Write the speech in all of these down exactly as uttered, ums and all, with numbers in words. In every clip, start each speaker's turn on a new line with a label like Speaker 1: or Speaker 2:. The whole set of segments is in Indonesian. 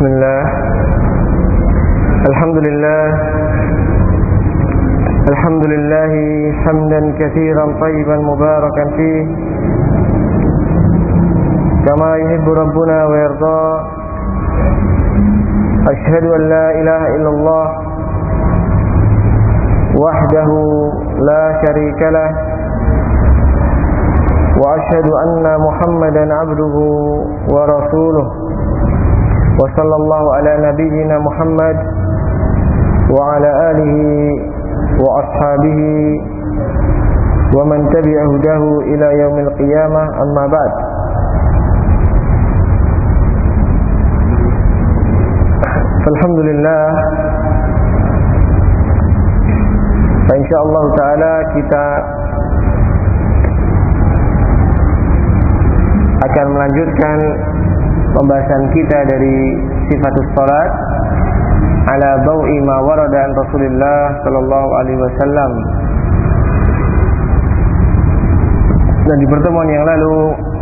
Speaker 1: Bismillah. Alhamdulillah. Alhamdulillah hamdan katsiran thayyiban mubarakan fihi kama yuhibbu rabbuna wa yarda. Ashhadu an la ilaha illallah wahdahu la syarika lah wa ashhadu anna Muhammadan abduhu wa rasuluh. Wa sallallahu ala nabiyyina Muhammad wa ala alihi wa ashabihi wa man tabi'a hudahu ila yaumil qiyamah, amma ba'd. Alhamdulillah, insyaallah taala kita akan melanjutkan pembahasan kita dari sifatus salat ala dawi ma warada an Rasulillah sallallahu alaihi wasallam. Dan di pertemuan yang lalu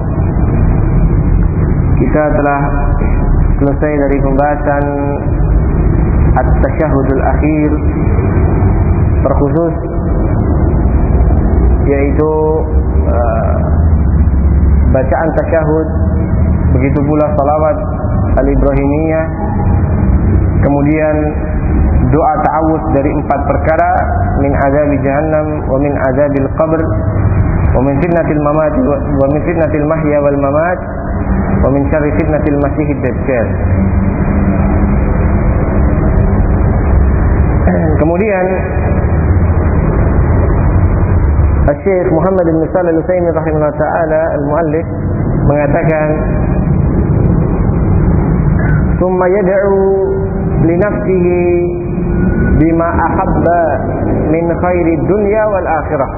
Speaker 1: kita telah selesai dari pembahasan at-tasyahudul akhir, terkhusus yaitu uh, bacaan tasyahud, begitu pula salawat al-ibrahimiyah, kemudian doa ta'awudz dari empat perkara, min azabi jahannam wa min azabil qabr wa min fitnatil mamat wa min fitnatil mahya wal mamat wa min syarri fitnatil masiihid dajjal. Kemudian Syekh Muhammad bin Shalih Al-Utsaimin rahimahullah taala al-muallif mengatakan, "Tsumma yad'u li nafsihi bima ahabba min khairi dunya wal akhirah."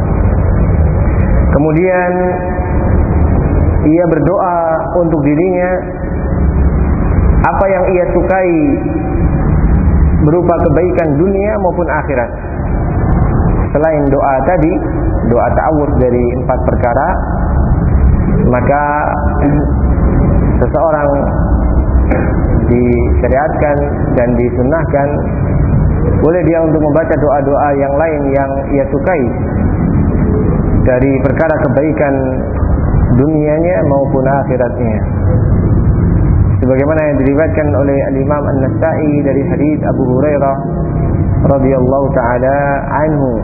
Speaker 1: Kemudian ia berdoa untuk dirinya apa yang ia sukai berupa kebaikan dunia maupun akhirat. Selain doa tadi, doa ta'awudz dari empat perkara, maka seseorang disyariatkan dan disunnahkan boleh dia untuk membaca doa-doa yang lain yang ia sukai dari perkara kebaikan dunianya maupun akhiratnya, sebagaimana yang diriwayatkan oleh Al-Imam An-Nasa'i dari hadis Abu Hurairah radhiyallahu taala anhu.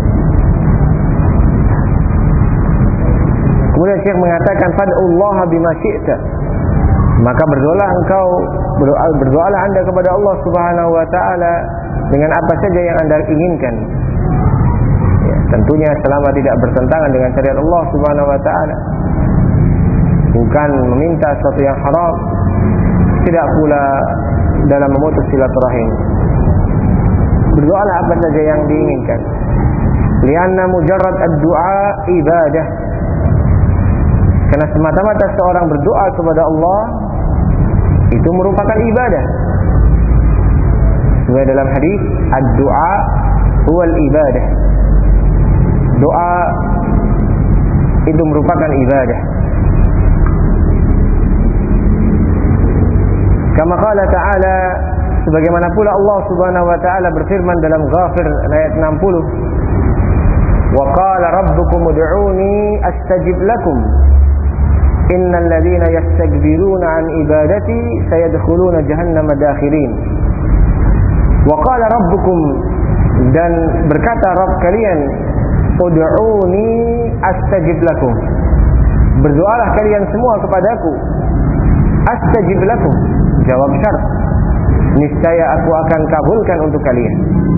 Speaker 1: Kemudian Syekh mengatakan, fad'ullaha bima syi'ta, maka berdoalah engkau, berdoa, berdoalah anda kepada Allah Subhanahu wa taala dengan apa saja yang anda inginkan, ya, tentunya selama tidak bertentangan dengan syariat Allah Subhanahu wa taala, bukan meminta sesuatu yang haram, tidak pula dalam memutus silaturahim. Berdoalah apa saja yang diinginkan. Lianna mujarrad ad-du'a ibadah, karena semata-mata seorang berdoa kepada Allah itu merupakan ibadah. Sesuai dalam hadis, ad-du'a huwal ibadah. Doa itu merupakan ibadah. Kama qala ta'ala, sebagaimana pula Allah Subhanahu wa taala berfirman dalam Ghafir ayat enam puluh, wa qala rabbukum ud'uni astajib lakum innal ladzina yastakbiruna an ibadati sayadkhuluna jahannama dakhirin. Wa qala rabbukum, dan berkata Rabb kalian, ud'uni astajib lakum, berdoalah kalian semua kepadaku, astajib lakum, jawab syarat, niscaya aku akan kabulkan untuk kalian.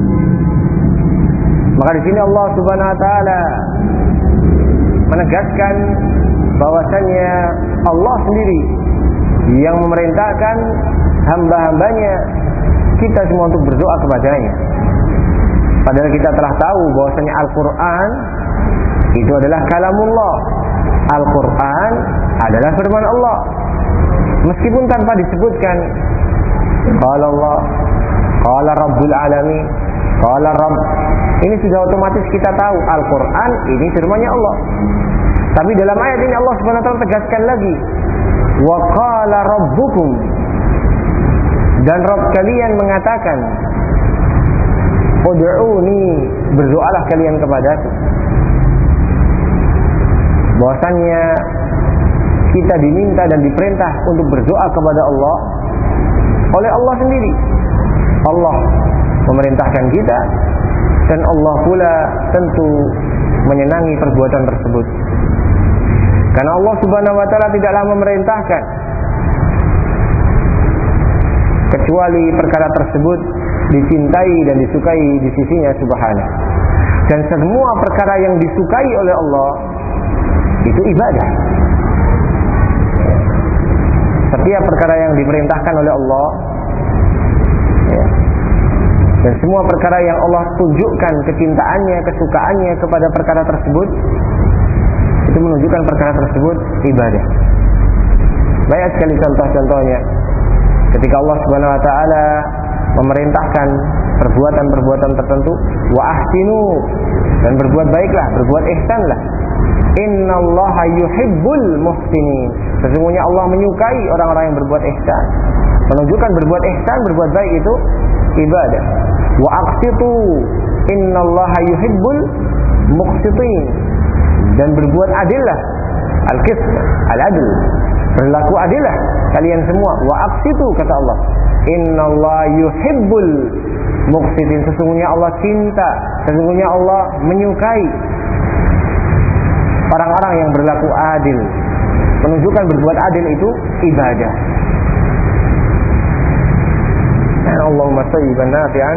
Speaker 1: Maka di sini Allah Subhanahu wa taala menegaskan bahwasannya Allah sendiri yang memerintahkan hamba-hambanya kita semua untuk berdoa kepadanya. Padahal kita telah tahu bahwasannya Al-Quran itu adalah kalamullah. Al-Quran adalah firman Allah, meskipun tanpa disebutkan qala Allah, qala Rabbul Alamin, qala Rabb. Ini sudah otomatis kita tahu Al-Quran ini firman-Nya Allah. Tapi dalam ayat ini Allah Subhanahu wa taala tegaskan lagi, wa qala rabbukum, Dan Rabb kalian mengatakan, ud'uni, berdoalah kalian kepadaku. Bahwasannya kita diminta dan diperintah untuk berdoa kepada Allah oleh Allah sendiri. Allah memerintahkan kita, dan Allah pula tentu menyenangi perbuatan tersebut. Karena Allah Subhanahu wa taala tidaklah memerintahkan kecuali perkara tersebut dicintai dan disukai di sisinya Subhanahu. Dan semua perkara yang disukai oleh Allah itu ibadah. Setiap perkara yang diperintahkan oleh Allah, ya, dan semua perkara yang Allah tunjukkan kecintaannya, kesukaannya kepada perkara tersebut, itu menunjukkan perkara tersebut ibadah. Banyak sekali contoh-contohnya. Ketika Allah Subhanahu wa taala memerintahkan perbuatan-perbuatan tertentu, wa ahsinu, dan berbuat baiklah, berbuat ihsanlah. Innallaha yuhibbul muhsinin. Sesungguhnya Allah menyukai orang-orang yang berbuat ihsan. Menunjukkan berbuat ihsan, berbuat baik itu ibadah. Wa aqsitu, innallaha yuhibbul muqsitin. Dan berbuat adillah, al-qist, al-adl, berlaku adillah kalian semua. Wa aqsitu, kata Allah, innallaha yuhibbul muqsitin. Sesungguhnya Allah cinta, sesungguhnya Allah menyukai orang-orang yang berlaku adil. Menunjukkan berbuat adil itu ibadah. Allahumma sayyiban nafi'an.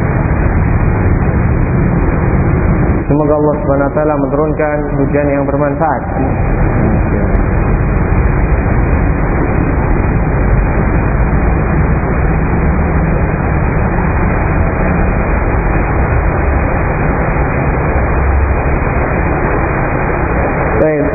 Speaker 1: Semoga Allah Subhanahu wa taala menurunkan hujan yang bermanfaat. Baik.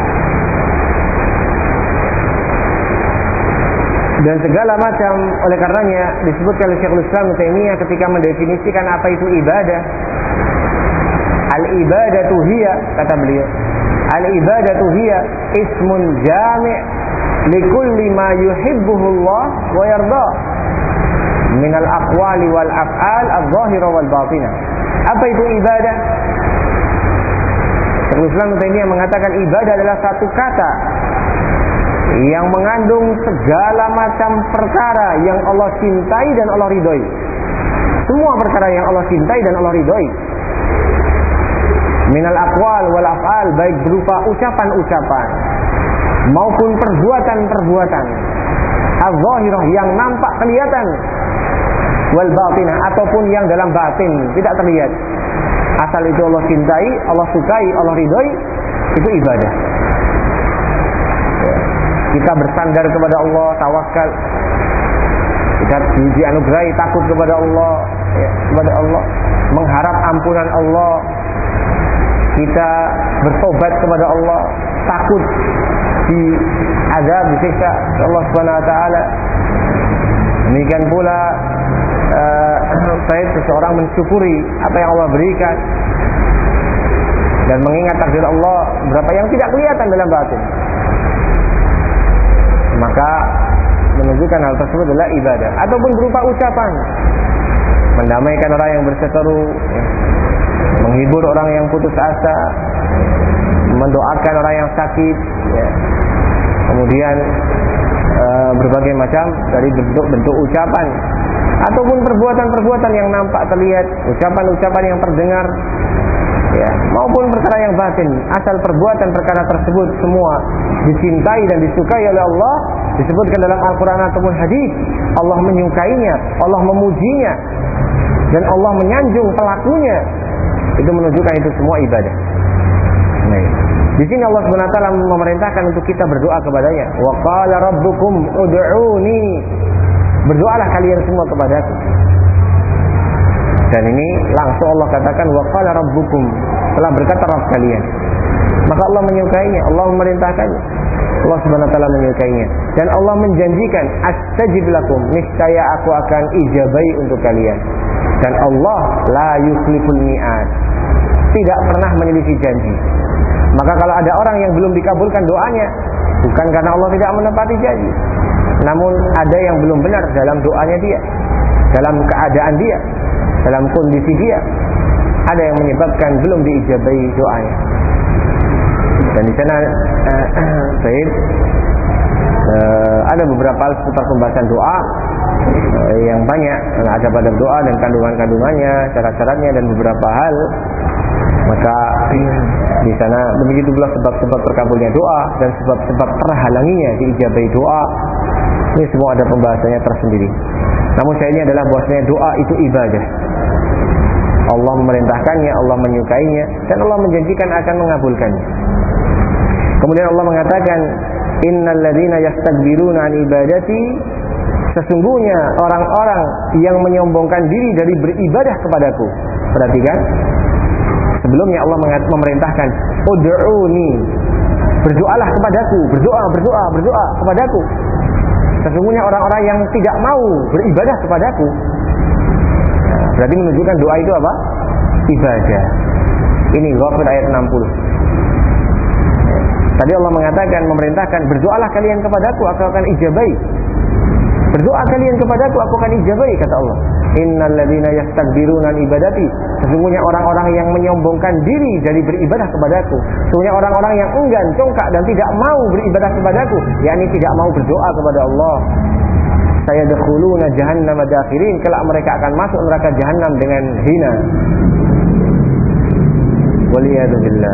Speaker 1: Dan segala macam, oleh karenanya disebutkan oleh Syekhul Islam Ibnu Taimiyah ketika mendefinisikan apa itu ibadah. Al-ibadatu hiya, kata beliau, al-ibadatu hiya ismun jami' likulli ma yuhibbuhu Allah wa yarda min al-aqwali wal af'al adh-dhahira wal batinah. Apa itu ibadah? Syekhul Islam Ibnu Taimiyah mengatakan ibadah adalah satu kata yang mengandung segala macam perkara yang Allah cintai dan Allah ridhoi. Semua perkara yang Allah cintai dan Allah ridhoi. Minal aqwal wal af'al, baik berupa ucapan-ucapan maupun perbuatan-perbuatan az-zahirah, yang nampak kelihatan, wal batinah, ataupun yang dalam batin tidak terlihat. Asal itu Allah cintai, Allah sukai, Allah ridhoi, itu ibadah. Kita bersandar kepada Allah, tawakal, kita dianugerahi takut kepada Allah, ya, kepada Allah, mengharap ampunan Allah, kita bertobat kepada Allah, takut di azab, disiksa Allah Subhanahu wa taala. Demikian pula uh, saya seseorang mensyukuri apa yang Allah berikan dan mengingat takdir Allah berapa yang tidak kelihatan dalam batin. Maka menunjukkan hal tersebut adalah ibadah. Ataupun berupa ucapan, mendamaikan orang yang berseteru, ya, menghibur orang yang putus asa, mendoakan orang yang sakit, ya. Kemudian e, berbagai macam dari bentuk-bentuk ucapan ataupun perbuatan-perbuatan yang nampak terlihat, ucapan-ucapan yang terdengar, ya, maupun perkara yang batin. Asal perbuatan perkara tersebut semua dicintai dan disukai oleh Allah, disebutkan dalam Al-Quran ataupun hadis, Allah menyukainya, Allah memujinya, dan Allah menyanjung pelakunya. Itu menunjukkan itu semua ibadah. Nah, di sini Allah Subhanahu wa taala memerintahkan untuk kita berdoa kepadanya. Wa qala rabbukum ud'uni, berdoalah kalian semua kepadaku. Dan ini langsung Allah katakan wa qala rabbukum, telah berkata Rabb kalian. Maka Allah menyukainya, Allah memerintahkannya, Allah Subhanahu wa taala menyukainya, dan Allah menjanjikan astajib lakum, niscaya aku akan ijabai untuk kalian. Dan Allah la yukhliful mi'ad, tidak pernah menyelisih janji. Maka kalau ada orang yang belum dikabulkan doanya, bukan karena Allah tidak menepati janji, namun ada yang belum benar dalam doanya dia, dalam keadaan dia, dalam kondisi dia, ada yang menyebabkan belum diijabahi doanya. Dan di sana uh, uh, Said uh, ada beberapa hal seputar pembahasan doa uh, yang banyak, ada pada doa dan kandungan-kandungannya, syarat-syaratnya dan beberapa hal. Maka di sana begitu pula sebab-sebab terkabulnya doa dan sebab-sebab terhalanginya diijabahi doa. Ini semua ada pembahasannya tersendiri. Namun syahidnya adalah bahwasanya doa itu ibadah. Allah memerintahkannya, Allah menyukainya, dan Allah menjanjikan akan mengabulkannya. Kemudian Allah mengatakan, innal ladzina yastakbiruna an ibadati, sesungguhnya orang-orang yang menyombongkan diri dari beribadah kepadaku. Perhatikan, sebelumnya Allah memerintahkan, ud'uni, berdoalah kepadaku, berdoa, berdoa, berdoa kepadaku. Sesungguhnya orang-orang yang tidak mau beribadah kepadaku, berarti menunjukkan doa itu apa? Ibadah. Ini Ghafir ayat enam puluh. Tadi Allah mengatakan, memerintahkan, berdoalah kalian kepadaku, aku akan ijabahi. Berdoa kalian kepadaku, aku akan ijabahi, kata Allah. Innal ladzina yastakbiruna an ibadati, sesungguhnya orang-orang yang menyombongkan diri dari beribadah kepadaku, sesungguhnya orang-orang yang enggan, congkak dan tidak mau beribadah kepadaku, yakni tidak mau berdoa kepada Allah, sayadkhuluna jahannam dakhirin, kelak mereka akan masuk neraka jahanam dengan hina. Waliyadu billah.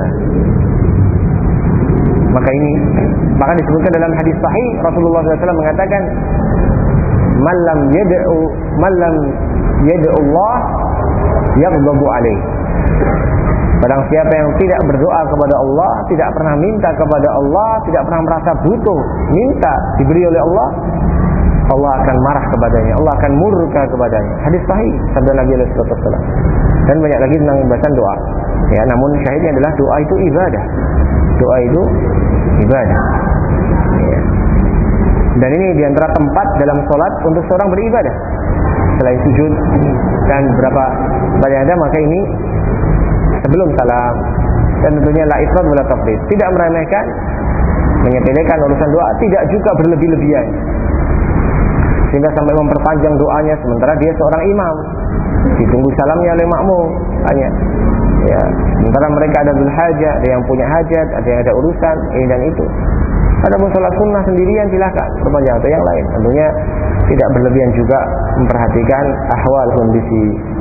Speaker 1: Maka ini, maka disebutkan dalam hadis sahih, Rasulullah shallallahu alaihi wasallam mengatakan, malam yad'u malam yad'u Allah yaghdabu alaih. Barang siapa yang tidak berdoa kepada Allah, tidak pernah minta kepada Allah, tidak pernah merasa butuh minta diberi oleh Allah, Allah akan marah kepadanya, Allah akan murka kepadanya. Hadis sahih sabda Nabi sallallahu alaihi wasallam. Dan banyak lagi tentang pembahasan doa. Ya, namun syahidnya adalah doa itu ibadah. Doa itu ibadah. Ya. Dan ini diantara tempat dalam sholat untuk seorang beribadah. Selain sujud dan berapa banyak ada, maka ini sebelum salam. Dan tentunya la ifrat wala tafrid, tidak meremehkan, menyepelekan urusan doa, tidak juga berlebih-lebihan sehingga sampai memperpanjang doanya, sementara dia seorang imam, ditunggu salamnya oleh makmum, hanya ya, sementara mereka ada bil hajat, ada yang punya hajat, ada yang ada urusan ini dan itu. Adapun sholat sunnah sendirian silakan perpanjang atau yang lain, tentunya tidak berlebihan juga, memperhatikan ahwal kondisi.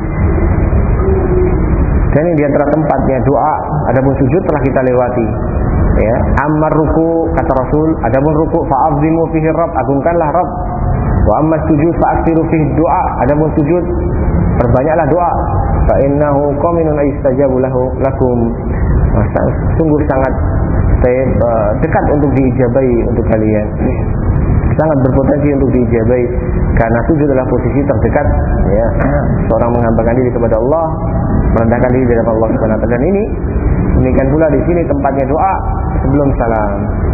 Speaker 1: Dan ini diantara tempatnya doa. Adapun sujud telah kita lewati. Ya, ammar ruku, kata Rasul, adapun ruku fa'azimu fihi rabb, agungkanlah Rabb. Wa amma sujud fa'aksiru fihi doa, adapun sujud perbanyaklah doa. Fa innahu qaminun aystajabu lahu lakum, sungguh sangat dekat untuk diijabai untuk kalian, sangat berpotensi untuk diijabai, karena sujud adalah posisi terdekat ya, seorang menghambakan diri kepada Allah, merendahkan diri di hadapan Allah Subhanahu wa taala. Dan ini demikian pula di sini tempatnya doa sebelum salam.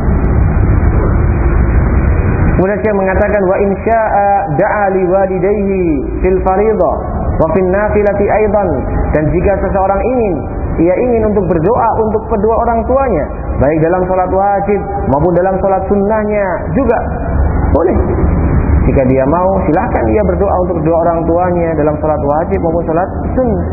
Speaker 1: Kemudian saya mengatakan, wa insya'a da'a li walidayhi fil fariidhah wa fil nafilati aidan, dan jika seseorang ingin, ia ingin untuk berdoa untuk kedua orang tuanya, baik dalam sholat wajib maupun dalam sholat sunnahnya juga boleh. Jika dia mau, silahkan dia berdoa untuk kedua orang tuanya dalam sholat wajib maupun sholat sunnah.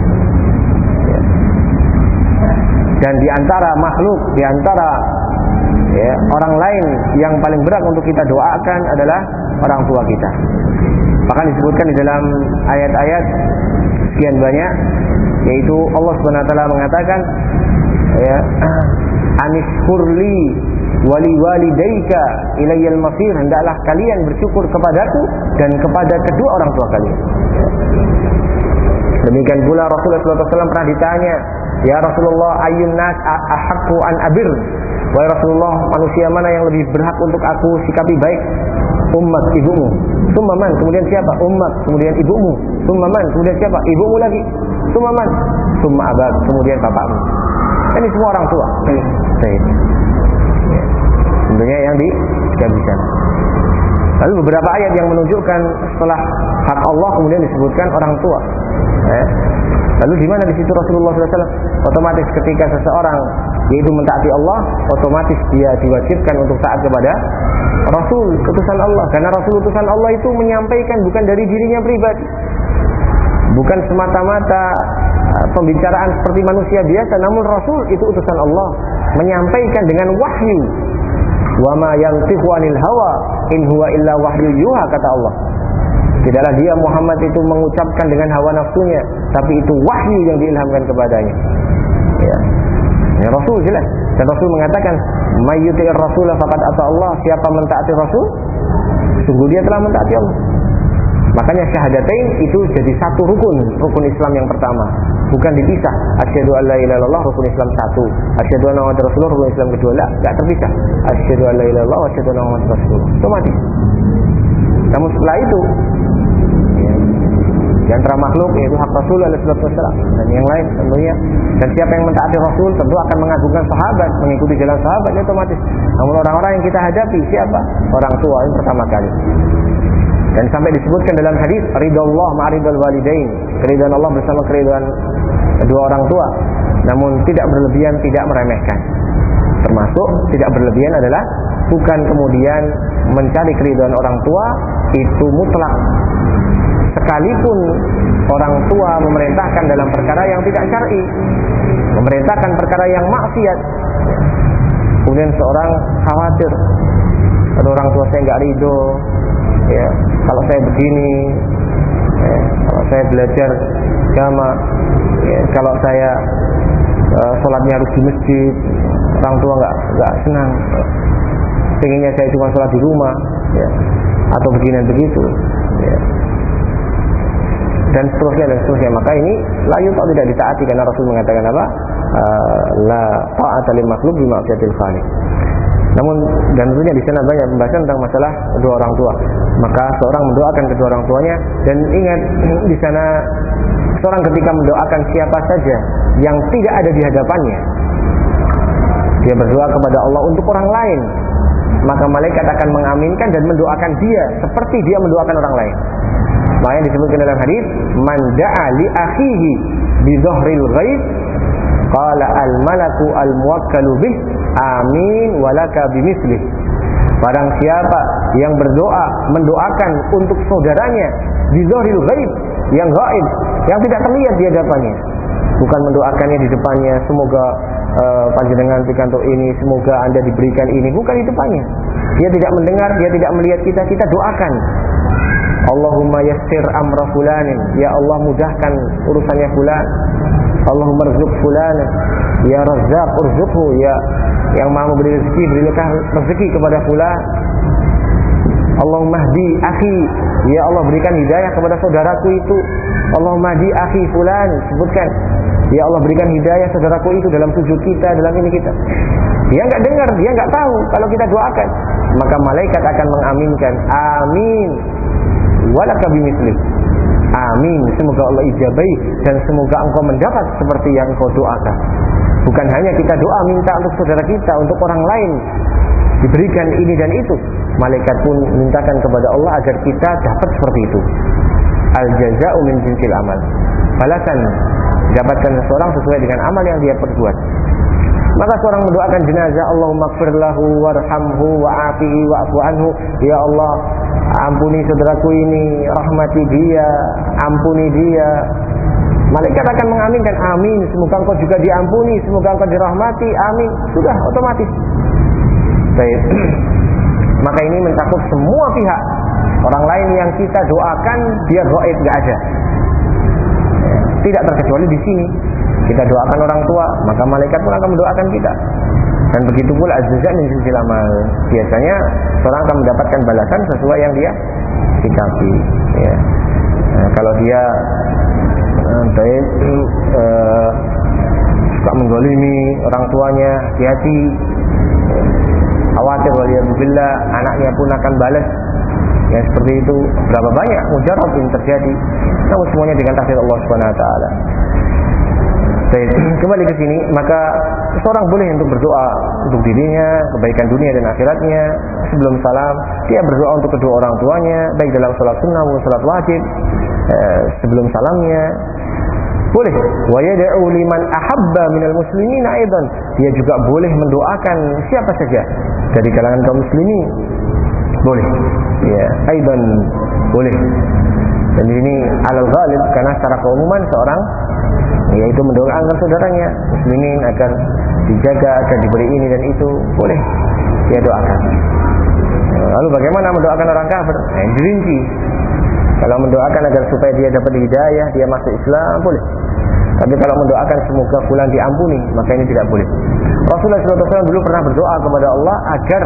Speaker 1: Dan di antara makhluk, di antara ya, orang lain yang paling berat untuk kita doakan adalah orang tua kita. Bahkan disebutkan di dalam ayat-ayat sekian banyak, yaitu Allah Subhanahu wa taala mengatakan ya, anishkurli wali walidayka ilayyal masir, hendaklah kalian bersyukur kepadaku dan kepada kedua orang tua kalian. Demikian pula Rasulullah sallallahu alaihi wasallam pernah ditanya, ya Rasulullah, ayyun nas ahaqqu an abir, wahai Rasulullah, manusia mana yang lebih berhak untuk aku sikapi baik? Ummat, ibumu. Summaman, kemudian siapa? Ummat, kemudian ibumu. Summaman, kemudian siapa? Ibumu lagi. Summaman, summa abak, kemudian bapakmu. Ini semua orang tua. Baik. Tentunya yang di bisa. Lalu beberapa ayat yang menunjukkan setelah hak Allah kemudian disebutkan orang tua. Eh. Lalu di mana di situ Rasulullah sallallahu alaihi wasallam? Otomatis ketika seseorang yaitu mentaati Allah, otomatis dia diwajibkan untuk taat kepada Rasul, utusan Allah. Karena Rasul utusan Allah itu menyampaikan bukan dari dirinya pribadi, bukan semata-mata pembicaraan seperti manusia biasa, namun Rasul itu utusan Allah, menyampaikan dengan wahyu. Wa ma yantiqu 'anil hawa in huwa illa wahyu yuha, kata Allah. Tidaklah dia Muhammad itu mengucapkan dengan hawa nafsunya, tapi itu wahyu yang diilhamkan kepadanya. Ya. Ya, Rasul jelas. Dan Rasul mengatakan, "May yuti'ir rasul faqad ata Allah." Siapa mentaati Rasul, sungguh dia telah mentaati Allah. Makanya syahadatain itu jadi satu rukun, rukun Islam yang pertama. Bukan dipisah. Asyhadu an la ilaha illallah, rukun Islam satu. Asyhadu anna Muhammadar Rasulullah, rukun Islam kedua. Lah, enggak terpisah. Asyhadu an la ilaha illallah wa asyhadu anna Muhammadar Rasulullah. Otomatis. Namun setelah itu, ya, di antara makhluk yaitu hak Rasul alaihi wasallam dan yang lain tentunya. Dan siapa yang mentaati Rasul tentu akan mengagungkan sahabat, mengikuti jalan sahabat, ya otomatis. Namun orang-orang yang kita hadapi siapa? Orang tua yang pertama kali. Dan sampai disebutkan dalam hadis, ridallah ma'ridul walidain, keridhaan Allah bersama keridhaan kedua orang tua. Namun tidak berlebihan, tidak meremehkan. Termasuk tidak berlebihan adalah bukan kemudian mencari keridhaan orang tua itu mutlak. Sekalipun orang tua memerintahkan dalam perkara yang tidak syar'i, memerintahkan perkara yang maksiat, kemudian seorang khawatir, kalau orang tua saya nggak ridho, ya, kalau saya begini, ya, kalau saya belajar agama, ya, kalau saya uh, sholatnya harus di masjid, orang tua nggak nggak senang, pengennya saya cuma sholat di rumah, ya, atau begini dan begitu, ya, dan seterusnya dan seterusnya. Maka ini layu tak tidak ditaati, karena Rasul mengatakan apa? Uh, la ta'ata lil makhluk bi ma'siyatil khaliq. Namun dan tentunya di sana banyak pembahasan tentang masalah kedua orang tua. Maka seorang mendoakan kedua orang tuanya, dan ingat di sana seorang ketika mendoakan siapa saja yang tidak ada di hadapannya, dia berdoa kepada Allah untuk orang lain, maka malaikat akan mengaminkan dan mendoakan dia seperti dia mendoakan orang lain. Makanya disebutkan dalam hadis, man da'a li akhihi bi dhahril ghaib qala al malaku al muwakkalu bih amin walaka bimislih. Barang siapa yang berdoa mendoakan untuk saudaranya di dhahril ghaib, yang gaib, yang tidak terlihat di hadapannya, bukan mendoakannya di depannya, semoga uh, panjenengan pikantuk ini, semoga Anda diberikan ini, bukan di depannya. Dia tidak mendengar, dia tidak melihat kita, kita doakan. Allahumma yassir amra fulanin, ya Allah mudahkan urusannya fulan. Allahumma rzuq fulanin, ya Razzaq urzuqhu, ya yang maha memberi rezeki, berilah rezeki kepada fulan. Allahumma hdi akhi, ya Allah berikan hidayah kepada saudaraku itu. Allahumma hdi akhi fulan, sebutkan, ya Allah berikan hidayah saudaraku itu dalam sujud kita, dalam ini kita. Dia enggak dengar, dia enggak tahu kalau kita doakan, maka malaikat akan mengaminkan, amin walaka bimislih. Amin, semoga Allah ijabai dan semoga engkau mendapat seperti yang engkau doakan. Bukan hanya kita doa minta untuk saudara kita, untuk orang lain diberikan ini dan itu, malaikat pun mintakan kepada Allah agar kita dapat seperti itu. Al jaza'u min jinsil amal. Balasan dapatkan seseorang sesuai dengan amal yang dia perbuat. Maka seorang mendoakan jenazah, Allahumma ighfir lahu warhamhu wa'afihi wa'fu anhu, ya Allah ampuni saudaraku ini, rahmati dia, ampuni dia. Malaikat akan mengaminkan, amin, semoga engkau juga diampuni, semoga engkau dirahmati, amin. Sudah otomatis. Baik. Maka ini mencakup semua pihak. Orang lain yang kita doakan dia gaib, enggak ada. Tidak terkecuali di sini. Kita doakan orang tua, maka malaikat pun akan mendoakan kita. Dan begitu pula az-jaza' min jinsil amal. Biasanya seorang akan mendapatkan balasan sesuai yang dia sikapi, ya. Nah, kalau dia baik uh, suka menggolimi orang tuanya, hati-hati, khawatir waliyadzubillah anaknya pun akan balas yang seperti itu. Berapa banyak mujarab yang terjadi, namun semuanya dengan takdir Allah Subhanahu wa taala. Baik, kembali ke sini, maka seorang boleh untuk berdoa untuk dirinya, kebaikan dunia dan akhiratnya. Sebelum salam, dia berdoa untuk kedua orang tuanya, baik dalam salat sunnah maupun salat wajib. Eh, sebelum salamnya, Boleh. Wa yad'u liman ahabba minal muslimin aidan. Dia juga boleh mendoakan siapa saja dari kalangan kaum muslimin. Boleh. Ya, aidan boleh. Dan ini alal ghalib karena secara keumuman seorang yaitu mendoakan saudaranya muslimin agar dijaga, agar diberi ini dan itu, boleh dia doakan. Lalu bagaimana mendoakan orang kafir? Nah, dirinci. Kalau mendoakan agar supaya dia dapat hidayah, dia masuk Islam, boleh. Tapi kalau mendoakan semoga fulan diampuni, maka ini tidak boleh. Rasulullah shallallahu alaihi wasallam dulu pernah berdoa kepada Allah agar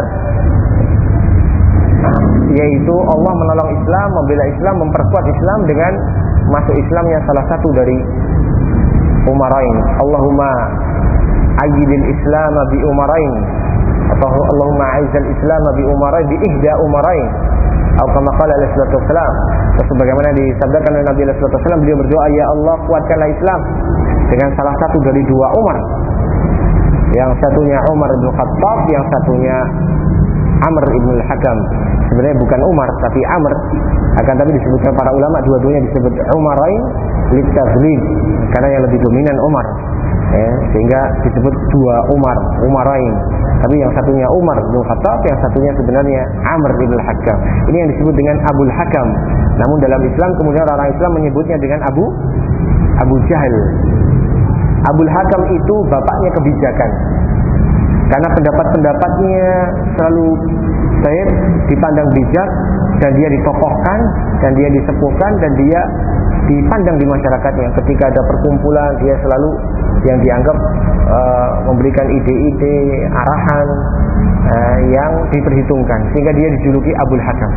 Speaker 1: yaitu Allah menolong Islam, membela Islam, memperkuat Islam dengan masuk Islamnya salah satu dari umarain. Allahumma ayyidil Islam bi umarain, atau Allahumma a'izzal Islam bi umarain, bi ihda umarain, atau kama qala alaihi salatu wassalam. Sebagaimana disabdakan oleh Nabi sallallahu alaihi wasallam, beliau berdoa, ya Allah kuatkanlah Islam dengan salah satu dari dua Umar. Yang satunya Umar bin Khattab, yang satunya Amr ibn al-Hakam. Sebenarnya bukan Umar tapi Amr, akan tapi disebutkan para ulama dua-duanya disebut Umarain litaghlib karena yang lebih dominan Umar, ya, sehingga disebut dua Umar, Umarain. Tapi yang satunya Umar bin Khattab, yang satunya sebenarnya Amr ibn al-Hakam. Ini yang disebut dengan Abul Hakam. Namun dalam Islam kemudian orang Islam menyebutnya dengan Abu Abu Jahal. Abul Hakam itu bapaknya kebijakan. Karena pendapat-pendapatnya selalu baik, dipandang bijak, dan dia ditokohkan, dan dia disepuhkan, dan dia dipandang di masyarakatnya. Ketika ada perkumpulan, dia selalu yang dianggap uh, memberikan ide-ide, arahan uh, yang diperhitungkan, sehingga dia dijuluki Abul Hakam.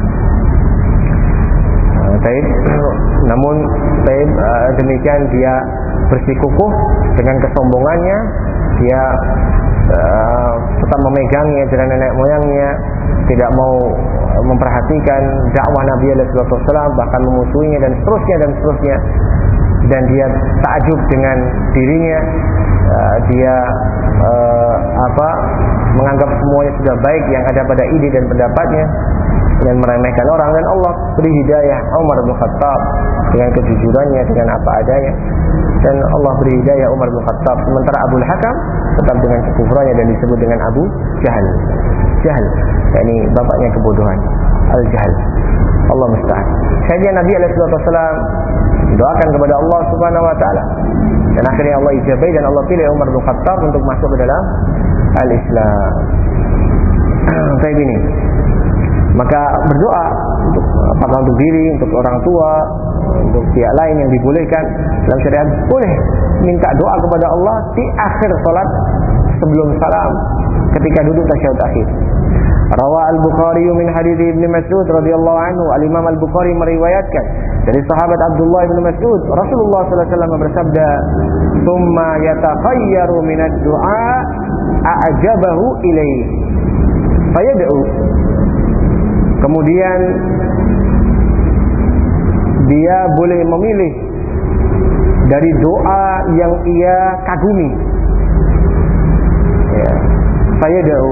Speaker 1: Uh, taib, namun taib, uh, demikian dia bersikukuh dengan kesombongannya, dia Uh, tetap memegangnya jalan nenek moyangnya, tidak mau memperhatikan dakwah Nabi sallallahu alaihi wasallam, bahkan memusuhinya dan seterusnya dan seterusnya. Dan dia takjub dengan dirinya, uh, dia uh, apa menganggap semuanya sudah baik yang ada pada ide dan pendapatnya, dan meremehkan orang. Dan Allah beri hidayah Umar bin Khattab dengan kejujurannya, dengan apa adanya, dan Allah beri hidayah Umar bin Khattab. Sementara Abul Hakam tetap dengan kekufurannya dan disebut dengan Abu Jahal. Jahal, yakni bapaknya kebodohan, Al-Jahal. Allah musta'an. Saja Nabi alaihi wasallam doakan kepada Allah Subhanahu wa taala, dan akhirnya Allah ijabai dan Allah pilih Umar bin Khattab untuk masuk ke dalam al-Islam. Kayak gini. Maka berdoa untuk apakah untuk diri, untuk orang tua, untuk pihak lain yang dibolehkan dalam syariat, boleh minta doa kepada Allah di akhir salat sebelum salam ketika duduk tasyahud akhir. Rawa Al-Bukhari min hadits Ibnu Mas'ud radhiyallahu anhu. Al-Imam Al-Bukhari meriwayatkan dari sahabat Abdullah bin Mas'ud, Rasulullah sallallahu alaihi wasallam bersabda, "Tsumma yatakhayyaru min ad-du'a a'jabahu ilaihi fayad'u." Kemudian dia boleh memilih dari doa yang ia kagumi. Ya, fayad'u.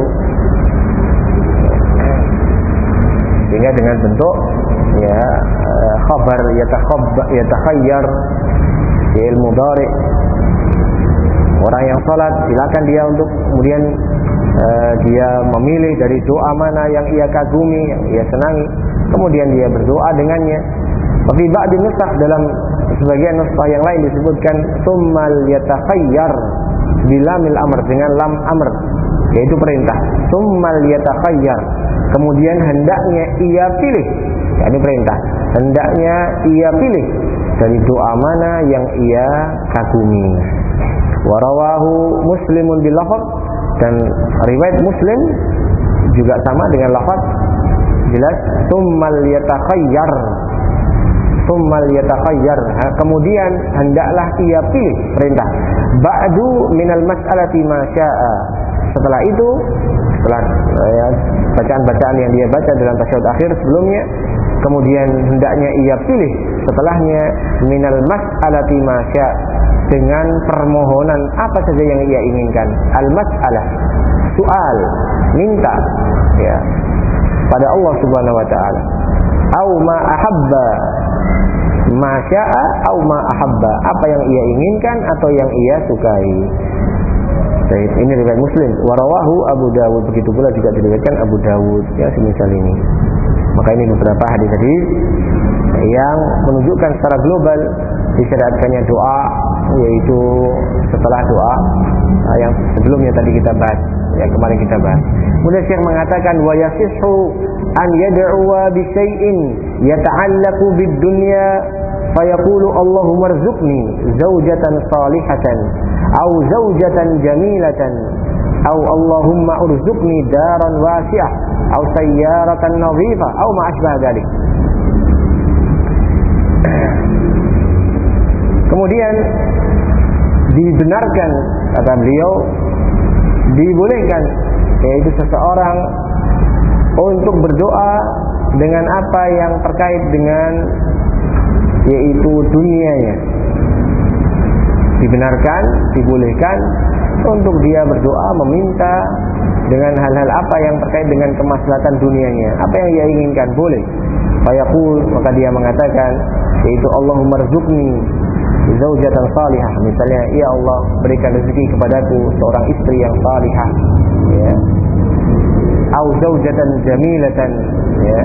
Speaker 1: Sehingga dengan bentuk ya khabar yatakhabb yatakhayyar fi'il mudhari. Orang yang salat silakan dia untuk kemudian uh, dia memilih dari doa mana yang ia kagumi, yang ia senangi, kemudian dia berdoa dengannya. Tapi ba'di nusakh, dalam sebagian nusakh yang lain disebutkan tsummal yatakhayyar bilamil amr, dengan lam amr, yaitu perintah. Tsummal yatakhayyar, kemudian hendaknya ia pilih, yakni perintah, hendaknya ia pilih dari doa mana yang ia kagumi. Warawahu Muslimun bil lafaz, dan riwayat Muslim juga sama dengan lafaz jelas tsummal yatakhayyar, tsummal yatakhayyar, kemudian hendaklah ia pilih, perintah, ba'du minal mas'alati ma syaa, setelah itu, setelah ya, bacaan-bacaan yang dia baca dalam tasyahud akhir sebelumnya, kemudian hendaknya ia pilih setelahnya minal mas'alati ma syaa, dengan permohonan apa saja yang ia inginkan. Al-mas'alah, soal, minta ya pada Allah Subhanahu wa taala. Au ma ahabba masya'a au ma ahabba, apa yang ia inginkan atau yang ia sukai. Baik, ini riwayat Muslim. Warawahu Abu Dawud, begitu pula juga diriwayatkan Abu Dawud, ya semisal ini. Maka ini beberapa hadis-hadis yang menunjukkan secara global disyariatkannya doa, yaitu setelah doa yang sebelumnya tadi kita bahas, yang kemarin kita bahas. Kemudian Syekh mengatakan wa yasihhu an yad'uwa bi syai'in yata'allaqu bid dunya fayaqulu Allahumma rzuqni zawjatan salihatan aw zawjatan jamilatan aw Allahumma urzuqni daran wasi'ah aw sayyaratan nadhifah aw ma asbah dzalik. Kemudian dibenarkan, kata beliau, dibolehkan yaitu seseorang untuk berdoa dengan apa yang terkait dengan yaitu dunianya. Dibenarkan, dibolehkan untuk dia berdoa meminta dengan hal-hal apa yang terkait dengan kemaslahatan dunianya, apa yang dia inginkan, boleh. Fayaqul, maka dia mengatakan yaitu Allahumma rzuqni zaujatan salihah, misalnya, ya Allah berikan rezeki kepadaku seorang istri yang salihah, ya, au zaujatan jamilatan, ya,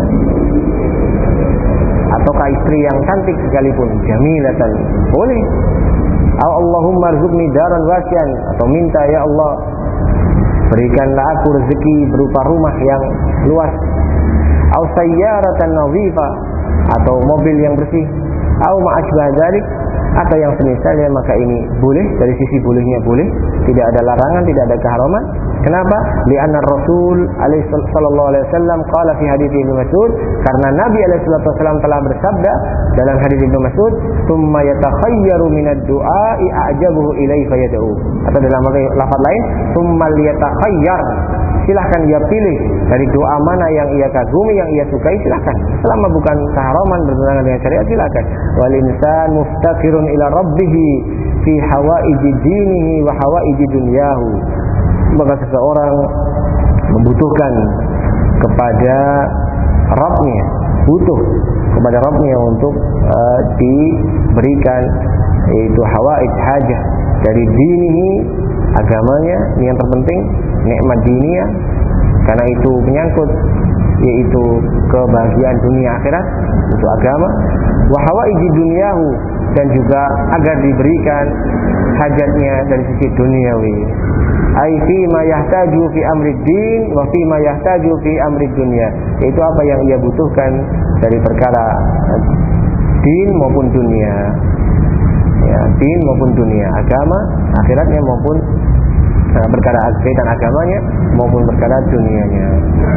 Speaker 1: ataukah istri yang cantik sekalipun, jamilatan, boleh. Au Allahumma rzuqni daran wasi'an, atau minta, ya Allah berikanlah aku rezeki berupa rumah yang luas, au sayyaratan nadhifah, atau mobil yang bersih, au ma asbah dzalik, atau yang semisalnya, maka ini boleh. Dari sisi bolehnya boleh, tidak ada larangan, tidak ada keharaman. Kenapa? Li'anna Rasul alaihi sallallahu alaihi wasallam qala fi hadits Ibnu Mas'ud, karena Nabi alaihi salatu wasallam telah bersabda dalam hadits Ibnu Mas'ud, "Tsumma yatakhayyaru minad du'a'i a'jabuhu ilaihi fayad'u." Atau dalam lafaz lain, "Tsumma liyatakhayyar." Silahkan dia pilih dari doa mana yang ia kagumi, yang ia sukai, silahkan. Selama bukan keharaman, bertentangan dengan syariat, silahkan. Wal insan muftaqirun ila rabbih fi hawaiji dinihi wa hawaiji dunyahu. Maka seseorang membutuhkan kepada Rabbnya, butuh kepada Rabbnya untuk uh, diberikan yaitu hawaij, hajah dari dinihi, agamanya. Ini yang terpenting, nikmat dunia, karena itu menyangkut yaitu kebahagiaan dunia akhirat, itu agama. Wa hawaiji dunyahu, dan juga agar diberikan hajatnya dari sisi duniawi. Ai fi ma yahtaju fi amri din wa fi ma yahtaju fi amri dunya, yaitu apa yang ia butuhkan dari perkara din maupun dunia, ya, din maupun dunia, agama, akhiratnya maupun uh, perkara kaitan agamanya maupun perkara dunianya.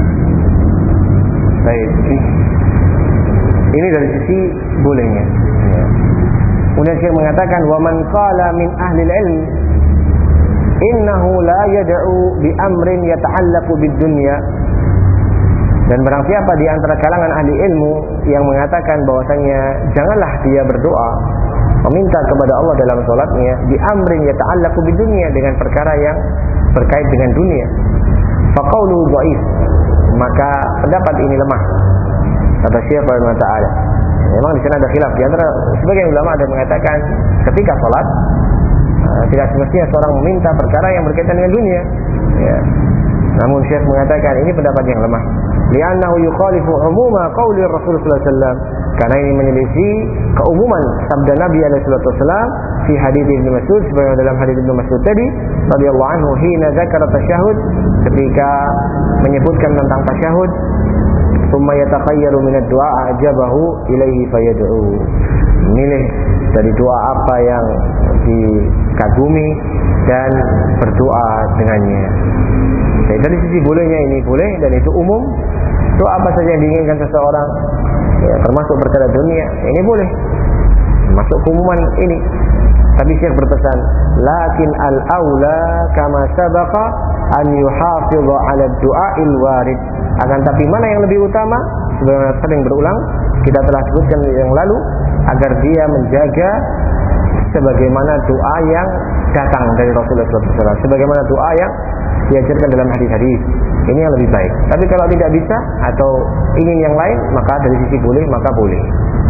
Speaker 1: Baik, ini dari sisi bolehnya, ya. Kemudian Syekh mengatakan wa man qala min ahli ilm innahu la yad'u bi amrin yata'allaqu bid dunya, dan barang siapa di antara kalangan ahli ilmu yang mengatakan bahwasanya janganlah dia berdoa meminta kepada Allah dalam salatnya bi amrin yata'allaqu bid dunya, dengan perkara yang berkait dengan dunia, fa qauluhu dhaif, maka pendapat ini lemah, kata Syekh rahimahullah taala. Memang di sana ada khilaf di antara sebagian ulama, ada yang mengatakan ketika salat uh, tidak semestinya seorang meminta perkara yang berkaitan dengan dunia, ya. Namun Syekh mengatakan ini pendapat yang lemah. Li'annahu yukhalifu umuma qauli Rasul sallallahu alaihi wasallam, karena ini menyelisih keumuman sabda Nabi alaihi wasallam fi hadits Ibnu Mas'ud, sebagaimana dalam hadits Ibnu Mas'ud tadi radhiyallahu anhu, hina dzakara tasyahud, ketika menyebutkan tentang tasyahud, tsumma yatakhayyaru minad du'a ajabahu ilaihi fayad'u, milih dari doa apa yang dikagumi dan berdoa dengannya. Jadi dari sisi bolehnya ini boleh, dan itu umum. Doa apa saja yang diinginkan seseorang, ya, termasuk perkara dunia, ini boleh, masuk keumuman ini. Tapi Syekh berpesan, lakin al-aula kama sabaqa an yuhafidha 'ala ad-du'a'il warid. Akan tapi mana yang lebih utama, sebagaimana sering berulang kita telah sebutkan yang lalu, agar dia menjaga sebagaimana doa yang datang dari Rasulullah shallallahu alaihi wasallam, sebagaimana doa yang diajarkan dalam hadis-hadis. Ini yang lebih baik. Tapi kalau tidak bisa atau ingin yang lain, maka dari sisi boleh, maka boleh.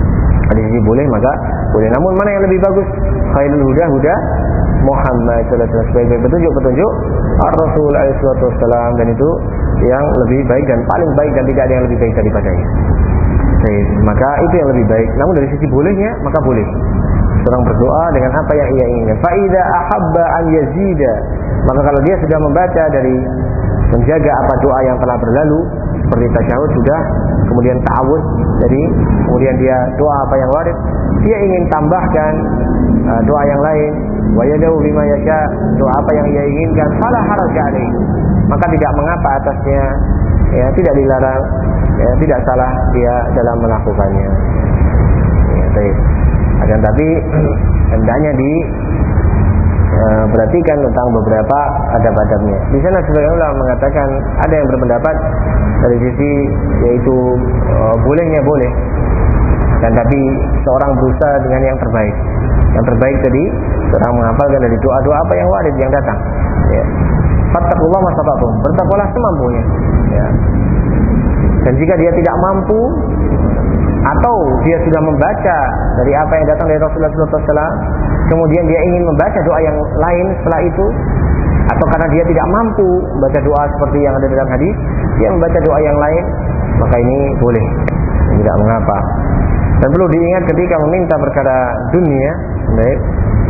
Speaker 1: Dari sisi boleh maka boleh. Namun mana yang lebih bagus? Khairul huda huda Muhammad sallallahu alaihi wasallam. Sebaik-baik petunjuk petunjuk Rasul alaihi wasallam, dan itu yang lebih baik dan paling baik, dan tidak ada yang lebih baik daripadanya. Baik, maka itu yang lebih baik. Namun dari sisi bolehnya maka boleh seorang berdoa dengan apa yang ia inginkan. Fa idza ahabba an yazida, maka kalau dia sudah membaca dari menjaga apa doa yang telah berlalu seperti tasyahud sudah, kemudian ta'awudz, jadi kemudian dia doa apa yang warid, dia ingin tambahkan uh, doa yang lain, wa yad'u bima yasha, doa apa yang ia inginkan, fala haraja alaihi, maka tidak mengapa atasnya, ya, tidak dilarang, ya, tidak salah dia dalam melakukannya. Ya, baik. Akan tapi hendaknya di uh, perhatikan tentang beberapa adab-adabnya. Di sana sebagian ulama mengatakan ada yang berpendapat dari sisi yaitu uh, bolehnya boleh, dan tapi seorang berusaha dengan yang terbaik. Yang terbaik tadi seorang menghafalkan dari doa-doa apa yang warid yang datang. Ya. Fattaqullaha mastata'tum, bertakwalah semampunya. Ya. Dan jika dia tidak mampu, atau dia sudah membaca dari apa yang datang dari Rasulullah shallallahu alaihi wasallam, kemudian dia ingin membaca doa yang lain setelah itu, atau karena dia tidak mampu membaca doa seperti yang ada dalam hadis, dia membaca doa yang lain, maka ini boleh, tidak mengapa. Dan perlu diingat ketika meminta perkara dunia, baik,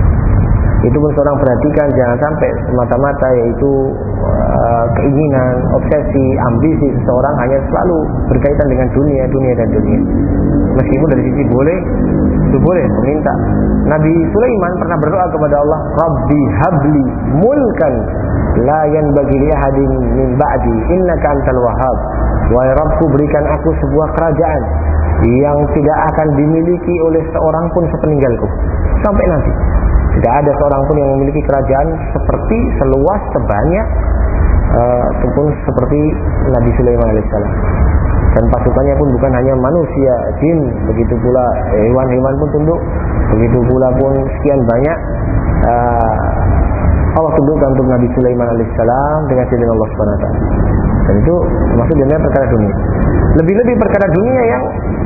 Speaker 1: itu pun seorang perhatikan jangan sampai semata-mata yaitu uh, keinginan, obsesi, ambisi seseorang hanya selalu berkaitan dengan dunia, dunia dan dunia. Meskipun dari sisi boleh, itu boleh meminta. Nabi Sulaiman pernah berdoa kepada Allah, Rabbi habli mulkan la yanbaghi li ahadin min ba'di innaka antal wahhab. Wahai Rabbku, berikan aku sebuah kerajaan yang tidak akan dimiliki oleh seorang pun sepeninggalku sampai nanti. Tidak ada seorang pun yang memiliki kerajaan seperti seluas sebanyak uh, ataupun seperti Nabi Sulaiman alaihissalam. Dan pasukannya pun bukan hanya manusia, jin, begitu pula hewan-hewan pun tunduk, begitu pula pun sekian banyak uh, Allah tundukkan untuk Nabi Sulaiman alaihissalam dengan izin Allah subhanahu wa taala. Dan itu termasuk dalam perkara dunia. Lebih-lebih perkara dunia yang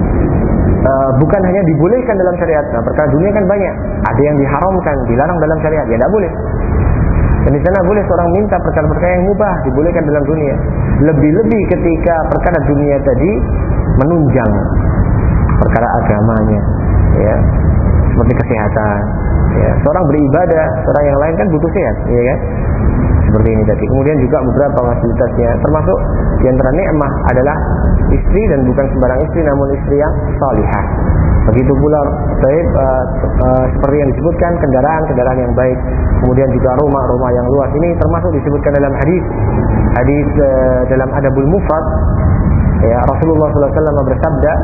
Speaker 1: Uh, bukan hanya dibolehkan dalam syariat. Nah, perkara dunia kan banyak. Ada yang diharamkan, dilarang dalam syariat, ya tidak boleh. Dan di sana boleh seorang minta perkara-perkara yang mubah, dibolehkan dalam dunia. Lebih-lebih ketika perkara dunia tadi menunjang perkara agamanya, ya, seperti kesehatan. Ya, seorang beribadah, seorang yang lain kan butuh sehat, ya kan? Seperti ini tadi. Kemudian juga beberapa fasilitasnya, termasuk di antara nikmah adalah istri, dan bukan sembarang istri, namun istri yang salihah. Begitu pula baik, uh, uh, seperti yang disebutkan kendaraan-kendaraan yang baik. Kemudian juga rumah-rumah yang luas. Ini termasuk disebutkan dalam hadis hadis uh, dalam Adabul Mufrad. Ya, Rasulullah sallallahu alaihi wasallam bersabda,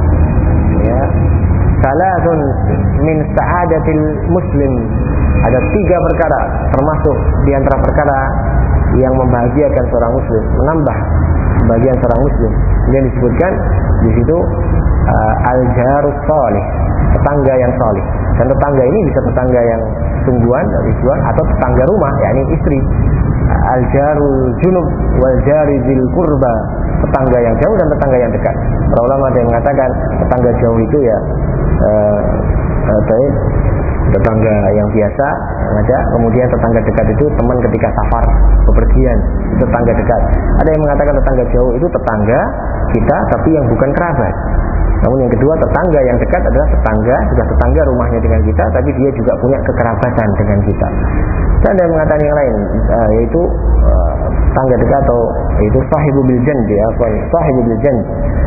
Speaker 1: ya, salatun min sa'adatil muslim. Ada tiga perkara termasuk di antara perkara yang membahagiakan seorang muslim, menambah kebahagiaan seorang muslim. Yang disebutkan di situ uh, al-jarus salih, tetangga yang salih. Dan tetangga ini bisa tetangga yang sungguhan, ribuan, atau tetangga rumah, yakni istri. Al-jarul junub wal jari dzil qurba, tetangga yang jauh dan tetangga yang dekat. Para ulama ada yang mengatakan tetangga jauh itu ya uh, uh, baik, tetangga yang biasa ada. Kemudian tetangga dekat itu teman ketika safar, bepergian, itu tetangga dekat. Ada yang mengatakan tetangga jauh itu tetangga kita tapi yang bukan kerabat. Namun yang kedua, tetangga yang dekat adalah tetangga, sudah tetangga rumahnya dengan kita, tapi dia juga punya kekerabatan dengan kita. Dan ada yang mengatakan yang lain, uh, yaitu uh, tetangga dekat atau yaitu sahibu bil janb, ya, sahibu bil janb,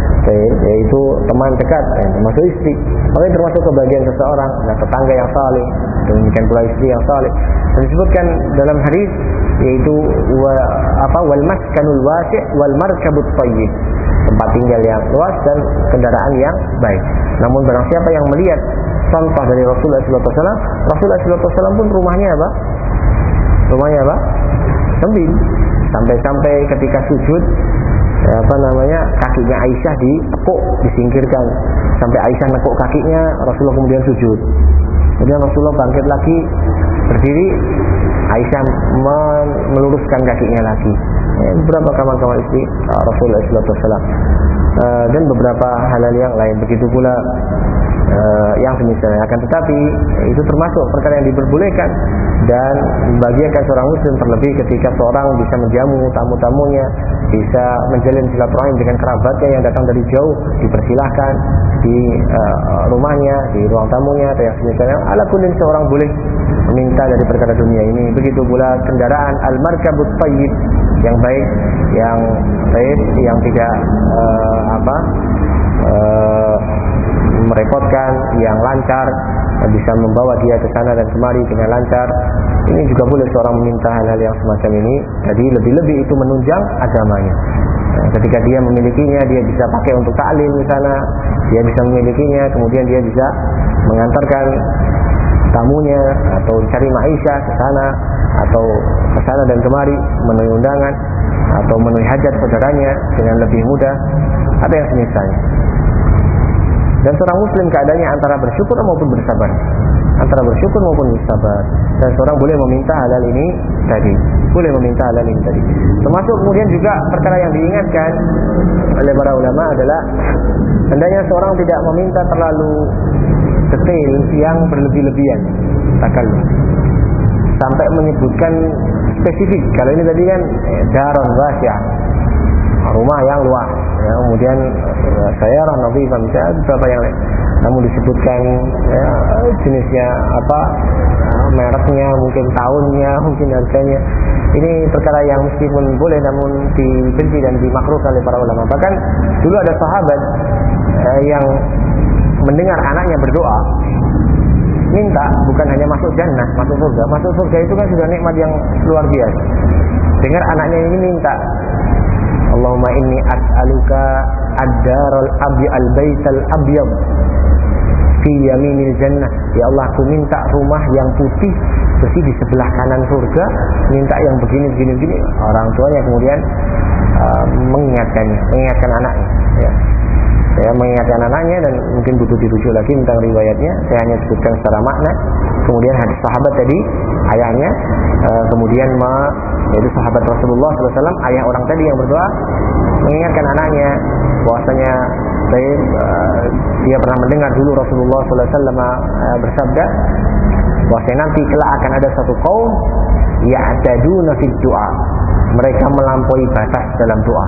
Speaker 1: yaitu teman dekat, ya, termasuk istri. Maka termasuk kebahagiaan seseorang, nah, tetangga yang saleh, demikian pula istri yang saleh. Dan disebutkan dalam hadis yaitu wa, apa wal maskanul wasi' wal markabut thayyib, tempat tinggal yang luas dan kendaraan yang baik. Namun barang siapa yang melihat contoh dari Rasulullah sallallahu alaihi wasallam, Rasulullah sallallahu alaihi wasallam pun rumahnya apa? Rumahnya apa? Sempit. Sampai-sampai ketika sujud, ya, apa namanya, kakinya Aisyah ditekuk, disingkirkan. Sampai Aisyah nekuk kakinya, Rasulullah kemudian sujud. Kemudian Rasulullah bangkit lagi, berdiri, Aisyah meluruskan kakinya lagi. Ya, beberapa kamar-kamar istri Rasulullah sallallahu alaihi wasallam. uh, dan beberapa hal-hal yang lain. Begitu pula uh, yang semisalnya. Akan tetapi itu termasuk perkara yang diperbolehkan dan membahagiakan seorang muslim, terlebih ketika seorang bisa menjamu tamu-tamunya, bisa menjalin silaturahim dengan kerabatnya yang datang dari jauh, dipersilahkan di uh, rumahnya, di ruang tamunya atau yang semisalnya. Ala kullin seorang boleh meminta dari perkara dunia ini. Begitu pula kendaraan al-markabut thayyib, yang baik, yang baik, yang tidak uh, apa uh, merepotkan, yang lancar, bisa membawa dia ke sana dan kemari dengan lancar. Ini juga boleh seorang meminta hal-hal yang semacam ini. Jadi lebih-lebih itu menunjang agamanya. Ketika dia memilikinya, dia bisa pakai untuk ta'lim di sana, dia bisa memilikinya, kemudian dia bisa mengantarkan tamunya atau cari maisha ke sana atau ke sana dan kemari, memenuhi undangan atau memenuhi hajat saudaranya dengan lebih mudah, ada yang semisalnya. Dan seorang muslim keadaannya antara bersyukur maupun bersabar, antara bersyukur maupun bersabar. Dan seorang boleh meminta halal ini tadi, boleh meminta halal ini tadi. Termasuk kemudian juga perkara yang diingatkan oleh para ulama adalah hendaknya seorang tidak meminta terlalu detail yang berlebih-lebihan, takalluf, sampai menyebutkan spesifik. Kalau ini tadi kan daron wasi'ah, rumah yang luas, ya, kemudian saya Nabi misalnya beberapa yang lain, namun disebutkan ya, jenisnya apa, mereknya, mungkin tahunnya, mungkin harganya. Ini perkara yang meskipun boleh namun dibenci dan dimakruhkan oleh para ulama. Bahkan dulu ada sahabat eh, yang mendengar anaknya berdoa minta bukan hanya masuk jannah, masuk surga. Masuk surga itu kan sudah nikmat yang luar biasa. Dengar anaknya ini minta, Allahumma inni as'aluka ad-daral abi al-baital abyad fi yaminil jannah. Ya Allah, aku minta rumah yang putih bersih di sebelah kanan surga, minta yang begini begini begini. Orang tuanya kemudian uh, mengingatkannya, mengingatkan anaknya, ya. Saya mengingatkan anaknya dan mungkin butuh dirujuk lagi tentang riwayatnya. Saya hanya sebutkan secara makna. Kemudian hadis sahabat tadi, ayahnya, uh, kemudian ma, yaitu sahabat Rasulullah shallallahu alaihi wasallam, ayah orang tadi yang berdoa, mengingatkan anaknya bahwasanya saya, uh, dia pernah mendengar dulu Rasulullah shallallahu alaihi wasallam uh, bersabda bahwasanya nanti kelak akan ada satu kaum ya'taduna fid du'a, mereka melampaui batas dalam doa.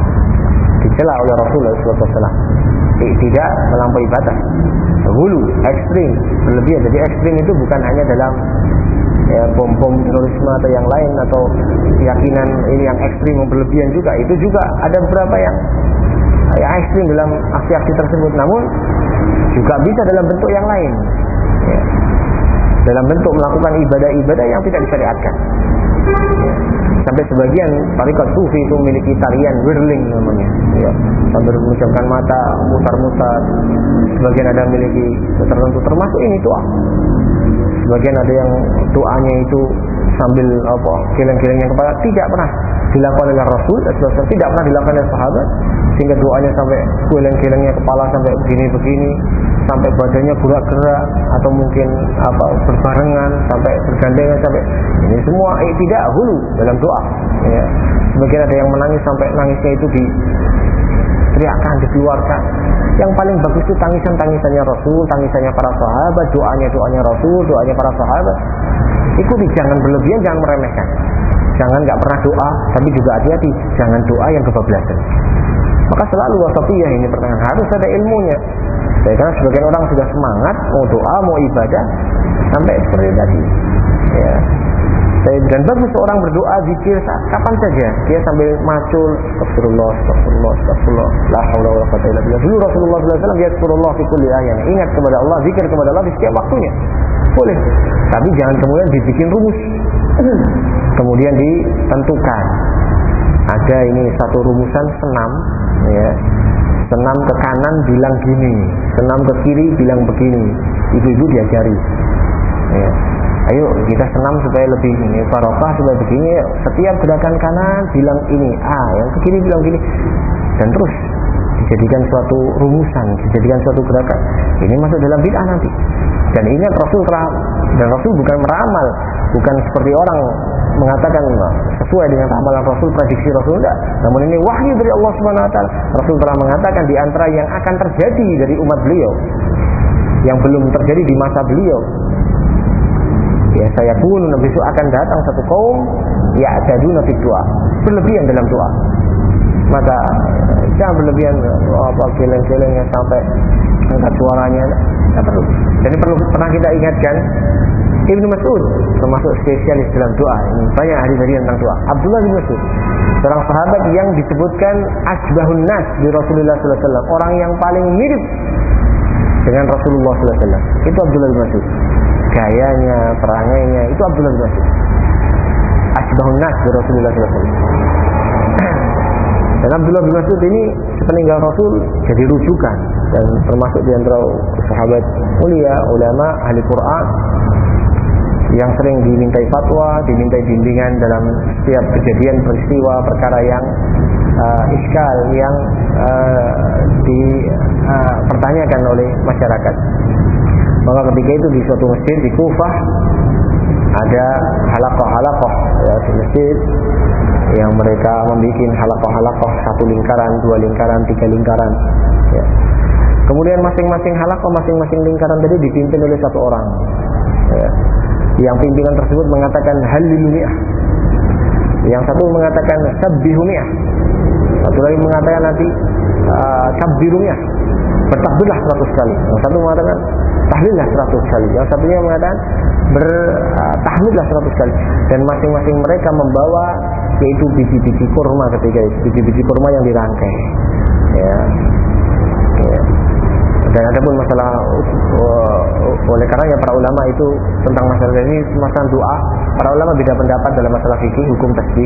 Speaker 1: Dicela oleh Rasulullah shallallahu alaihi wasallam, tidak melampaui batas, hulu, ekstrim, berlebihan. Jadi ekstrim itu bukan hanya dalam ya, bom-bom terorisme atau yang lain, atau keyakinan ini yang ekstrim yang berlebihan juga. Itu juga ada beberapa yang yang ekstrim dalam aksi-aksi tersebut. Namun juga bisa dalam bentuk yang lain, ya, dalam bentuk melakukan ibadah-ibadah yang tidak disyariatkan. Ya. Sampai sebagian tarikat sufi itu memiliki tarian whirling namanya, ya, sambil mengucapkan mata mutar-mutar. Sebagian ada memiliki tertentu, termasuk ini doa. Sebagian ada yang doanya itu sambil apa, geleng-gelengnya kepala. Tidak pernah dilakukan oleh Rasul, tidak pernah dilakukan oleh sahabat, sehingga doanya sampai geleng-gelengnya kepala sampai begini-begini, sampai badannya gerak-gerak, atau mungkin apa berbarengan, sampai bergandengan, sampai ini semua eh, tidak hulu dalam doa. Ya. Sebagian ada yang menangis sampai nangisnya itu diteriakkan, dikeluarkan. Yang paling bagus itu tangisan-tangisannya Rasul, tangisannya para sahabat, doanya-doanya Rasul, doanya para sahabat. Ikuti, jangan berlebihan, jangan meremehkan. Jangan nggak pernah doa, tapi juga hati-hati, jangan doa yang kebablasan. Maka selalu wasatiyah ini pertengahan, harus ada ilmunya. Ya, karena sebagian orang sudah semangat mau doa, mau ibadah sampai seperti tadi. Ya. Dan bagus seorang berdoa zikir saat kapan saja, dia sambil macul astagfirullah, astagfirullah, astagfirullah, la haula wala quwwata illa billah. Dulu Rasulullah sallallahu alaihi wasallam yazkurullah fi kulli ayatin, ingat kepada Allah, zikir kepada Allah di setiap waktunya. Boleh, tapi jangan kemudian dibikin rumus. Kemudian ditentukan. Ada ini satu rumusan senam, ya. Senam ke kanan bilang gini, senam ke kiri bilang begini. Ibu-ibu diajari. Ya. Ayo kita senam supaya lebih ini barokah, supaya begini. Setiap gerakan kanan bilang ini A, yang ke kiri bilang gini, dan terus dijadikan suatu rumusan, dijadikan suatu gerakan. Ini masuk dalam bid'ah nanti. Dan ini Rasul telah, dan Rasul bukan meramal bukan seperti orang mengatakan sesuai dengan ramalan Rasul, prediksi Rasul, enggak. Namun ini wahyu dari Allah Subhanahu wa taala. Rasul telah mengatakan di antara yang akan terjadi dari umat beliau yang belum terjadi di masa beliau, ya saya pun besok akan datang satu kaum ya'taduna fi du'a, berlebihan dalam doa. Maka jangan berlebihan oh, apa geleng-gelengnya sampai angkat suaranya, tidak perlu. Jadi perlu pernah kita ingatkan Ibnu Mas'ud termasuk spesialis dalam doa. Ini banyak hadis-hadis tentang doa. Abdullah bin Mas'ud, seorang sahabat yang disebutkan asbahun nas di Rasulullah sallallahu alaihi wasallam, orang yang paling mirip dengan Rasulullah sallallahu alaihi wasallam. Itu Abdullah bin Mas'ud. Gayanya, perangainya, itu Abdullah bin Mas'ud. Asbahun nas di Rasulullah sallallahu alaihi wasallam. Dan Abdullah bin Mas'ud ini sepeninggal Rasul jadi rujukan dan termasuk di antara sahabat mulia, ulama, ahli Quran yang sering dimintai fatwa, dimintai bimbingan dalam setiap kejadian, peristiwa, perkara yang uh, iskal, yang uh, dipertanyakan uh, oleh masyarakat. Maka ketika itu di suatu masjid di Kufah ada halaqah-halaqah, ya, di masjid yang mereka membuat halaqah-halaqah, satu lingkaran, dua lingkaran, tiga lingkaran, ya. Kemudian masing-masing halaqah, masing-masing lingkaran tadi dipimpin oleh satu orang, ya. Yang pimpinan tersebut mengatakan halilu mi'ah, yang satu mengatakan sabbihu mi'ah, satu lagi mengatakan nanti uh, kabbiru mi'ah, bertakbirlah seratus kali. Yang satu mengatakan tahlillah seratus kali, yang satunya mengatakan bertahmidlah uh, seratus kali. Dan masing-masing mereka membawa yaitu biji-biji kurma ketika itu, biji-biji kurma yang dirangkai, ya. Ya. Dan ada pun masalah uh, oleh karenanya para ulama itu tentang masalah ini, masalah doa, para ulama beda pendapat dalam masalah fikih hukum tasbih.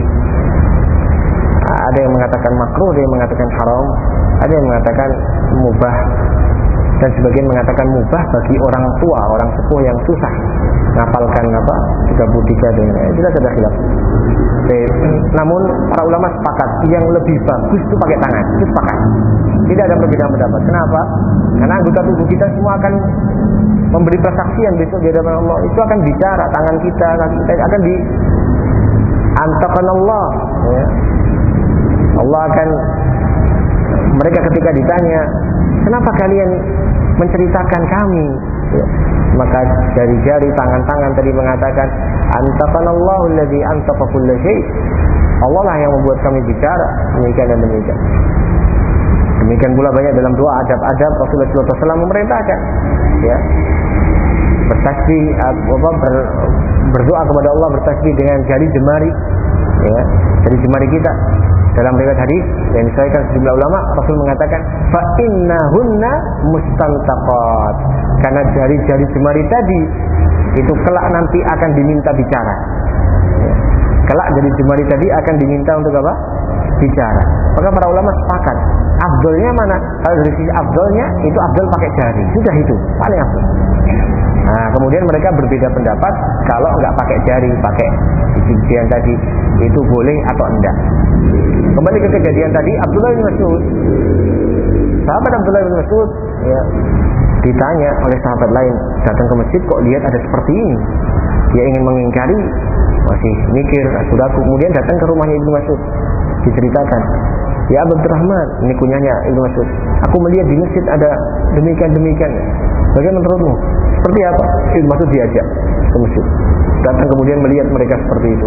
Speaker 1: Uh, ada yang mengatakan makruh, ada yang mengatakan haram, ada yang mengatakan mubah, dan sebagian mengatakan mubah bagi orang tua, orang sepuh yang susah ngapalkan apa tiga puluh tiga dengan eh, jelas ada khilaf. Eh, namun para ulama sepakat yang lebih bagus itu pakai tangan, itu sepakat. Tidak ada perbedaan pendapat. Kenapa? Karena anggota tubuh kita semua akan memberi persaksian besok di hadapan Allah. Itu akan bicara, tangan kita, kaki kita akan di antaqan Allah, ya. Allah akan, mereka ketika ditanya, kenapa kalian menceritakan kami, ya. Maka jari-jari, tangan-tangan tadi mengatakan antaqanallahu alladzi antaqa kulla syai'. Allah lah yang membuat kami bicara demikian dan demikian. Demikian pula banyak dalam doa adab-adab Rasulullah sallallahu alaihi wasallam memerintahkan, ya, bertasbih, apa, ber, berdoa kepada Allah bertasbih dengan jari jemari, ya, jari jemari kita. Dalam riwayat hadis yang disahihkan sejumlah ulama, Rasul mengatakan fa innahunna mustantaqat, karena jari-jari jemari tadi itu kelak nanti akan diminta bicara, ya. Kelak jari jemari tadi akan diminta untuk apa? Bicara. Maka para ulama sepakat afdolnya mana? Kalau dari sisi afdolnya itu afdol pakai jari, sudah itu paling afdol. Nah, kemudian mereka berbeda pendapat kalau nggak pakai jari, pakai biji-bijian tadi itu boleh atau enggak. Kembali ke kejadian tadi, Abdullah bin Mas'ud, sahabat Abdullah bin Mas'ud, ya, ditanya oleh sahabat lain, datang ke masjid kok lihat ada seperti ini. Dia ingin mengingkari, masih mikir, sudah kemudian datang ke rumahnya Ibnu Mas'ud, diceritakan, ya Abdurrahman, ini kunyahnya Ibnu Mas'ud, aku melihat di masjid ada demikian-demikian. Bagaimana menurutmu? Seperti apa? Ibnu Mas'ud diajak ke masjid, datang kemudian melihat mereka seperti itu.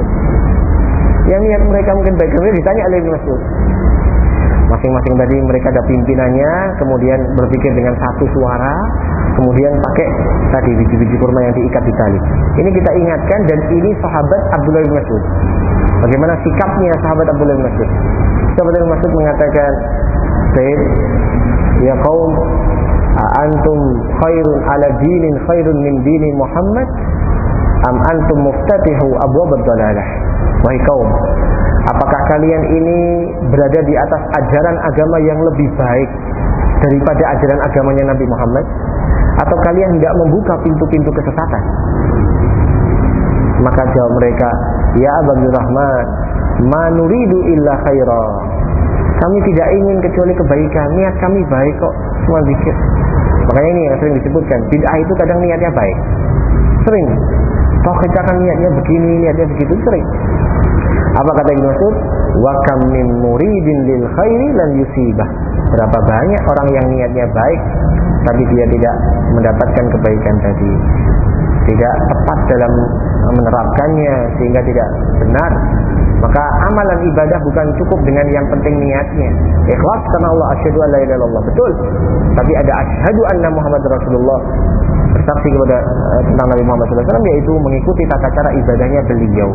Speaker 1: Yang lihat mereka mungkin baik, kemudian ditanya oleh Ibnu Mas'ud. Masing-masing tadi mereka ada pimpinannya, kemudian berpikir dengan satu suara, kemudian pakai tadi biji-biji kurma yang diikat di tali. Ini kita ingatkan, dan ini sahabat Abdullah bin Mas'ud. Bagaimana sikapnya sahabat Abdullah bin Mas'ud? Sahabat Abdullah bin Mas'ud mengatakan, "Sayyid, ya qaum, antum khairun ala dinin khairun min dini Muhammad, am antum muftatihu abwab ad-dalalah?" Wahai kaum, apakah kalian ini berada di atas ajaran agama yang lebih baik daripada ajaran agamanya Nabi Muhammad, atau kalian tidak membuka pintu-pintu kesesatan? Maka jawab mereka, ya Abdurrahman, ma nuridu illa khaira. Kami tidak ingin kecuali kebaikan, niat kami baik kok, cuma zikir. Makanya ini yang sering disebutkan, bid'ah itu kadang niatnya baik, sering, Toh kita kan niatnya begini, niatnya begitu, sering. Apa kata Ibnu Mas'ud? Wa kam min muridin lil khairi lan yusibah. Berapa banyak orang yang niatnya baik tapi dia tidak mendapatkan kebaikan tadi, tidak tepat dalam menerapkannya sehingga tidak benar. Maka amalan ibadah bukan cukup dengan yang penting niatnya. Ikhlas karena Allah, asyhadu an la ilaha illallah, betul. Tapi ada asyhadu anna Muhammad Rasulullah, bersaksi kepada uh, tentang Nabi Muhammad sallallahu alaihi wasallam, yaitu mengikuti tata cara ibadahnya beliau.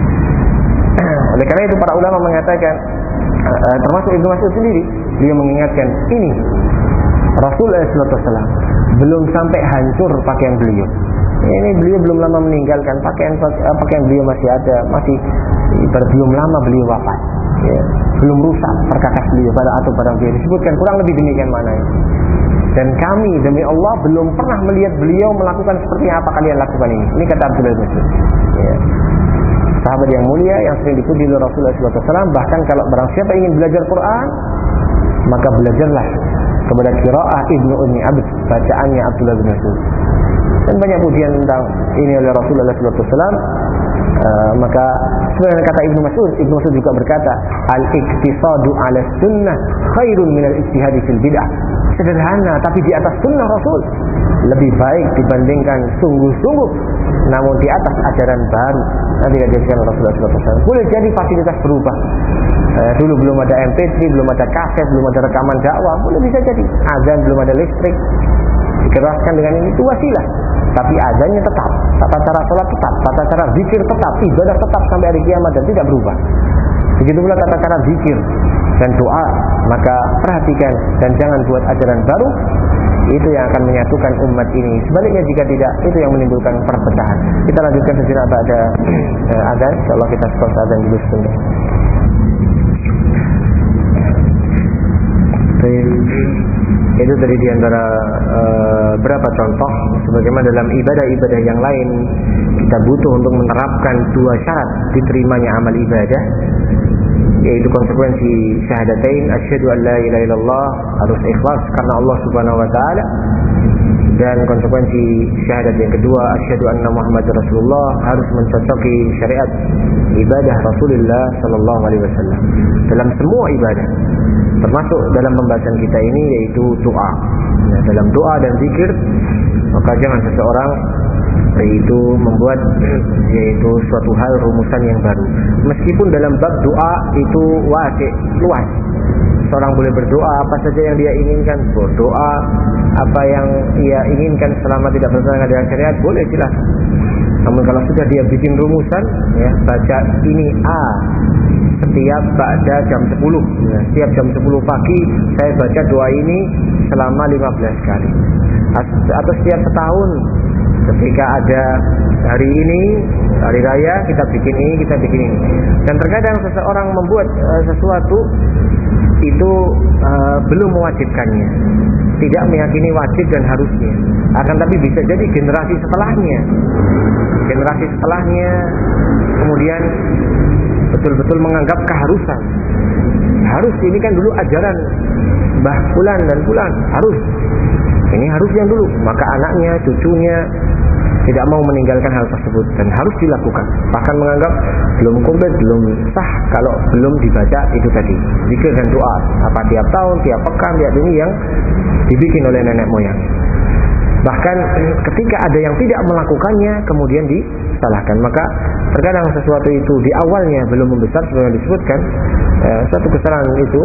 Speaker 1: Oleh karena itu para ulama mengatakan, uh, termasuk Ibnu Mas'ud sendiri, dia mengingatkan ini Rasulullah sallallahu alaihi wasallam belum sampai hancur pakaian beliau. Ini beliau belum lama meninggalkan, pakaian pakaian beliau masih ada, masih ibarat belum lama beliau wafat, ya. Belum rusak perkakas beliau pada atau pada beliau disebutkan kurang lebih demikian maknanya. Dan kami demi Allah belum pernah melihat beliau melakukan seperti apa kalian lakukan ini. Ini kata Abdullah bin Mas'ud, ya. Sahabat yang mulia yang sering dipuji oleh Rasulullah sallallahu alaihi wasallam. Bahkan kalau barang siapa ingin belajar Quran, maka belajarlah kepada qiraah Ibnu Ummi Abd, bacaannya Abdullah bin Mas'ud. Dan banyak pujian tentang ini oleh Rasulullah sallallahu alaihi wasallam. Uh, maka sebenarnya kata Ibnu Mas'ud, Ibnu Mas'ud juga berkata, al-iktisadu 'ala sunnah khairun min al-ijtihadi fil bid'ah. Sederhana tapi di atas sunnah Rasul lebih baik dibandingkan sungguh-sungguh namun di atas ajaran baru yang tidak diajarkan Rasulullah sallallahu alaihi wasallam. Boleh jadi fasilitas berubah. Uh, dulu belum ada M P tiga, belum ada kaset, belum ada rekaman dakwah, boleh bisa jadi. Azan belum ada listrik. Dikeraskan dengan ini, itu wasilah. Tapi azannya tetap, tata cara sholat tetap, tata cara zikir tetap, ibadah tetap sampai hari kiamat dan tidak berubah. Begitu pula tata cara zikir dan doa. Maka perhatikan dan jangan buat ajaran baru. Itu yang akan menyatukan umat ini. Sebaliknya jika tidak, itu yang menimbulkan perpecahan. Kita lanjutkan sejenak pada uh, azan. Insyaallah kita stop azan dulu sebentar. Itu dari diantara uh, berapa contoh sebagaimana dalam ibadah-ibadah yang lain kita butuh untuk menerapkan dua syarat diterimanya amal ibadah, yaitu konsekuensi syahadatain, asyhadu an la ilaha illallah, harus ikhlas karena Allah Subhanahu wa taala, dan konsekuensi syahadat yang kedua, asyhadu anna Muhammad Rasulullah, harus mencocoki syariat ibadah Rasulullah sallallahu alaihi wasallam dalam semua ibadah, termasuk dalam pembahasan kita ini yaitu doa. Nah, dalam doa dan zikir maka jangan seseorang yaitu membuat yaitu suatu hal rumusan yang baru. Meskipun dalam bab doa itu wasi, luas. Seorang boleh berdoa apa saja yang dia inginkan, berdoa apa yang ia inginkan selama tidak bertentangan dengan syariat, boleh silakan. Namun kalau sudah dia bikin rumusan, ya, baca ini A setiap pada jam sepuluh, ya, setiap jam sepuluh pagi saya baca doa ini selama lima belas kali. Atau setiap setahun ketika ada hari ini, hari raya, kita bikin ini, kita bikin ini. Dan terkadang seseorang membuat uh, sesuatu itu uh, belum mewajibkannya, tidak meyakini wajib dan harusnya. Akan tapi bisa jadi generasi setelahnya, generasi setelahnya kemudian betul-betul menganggap keharusan. Harus, ini kan dulu ajaran Mbah Fulan dan Fulan, harus. Ini harus yang dulu, maka anaknya, cucunya tidak mau meninggalkan hal tersebut dan harus dilakukan. Bahkan menganggap belum komplit, belum sah kalau belum dibaca itu tadi, zikir dan doa. Apa tiap tahun, tiap pekan, tiap ini yang dibikin oleh nenek moyang. Bahkan ketika ada yang tidak melakukannya kemudian disalahkan. Maka terkadang sesuatu itu di awalnya belum membesar seperti disebutkan, eh, suatu kesalahan itu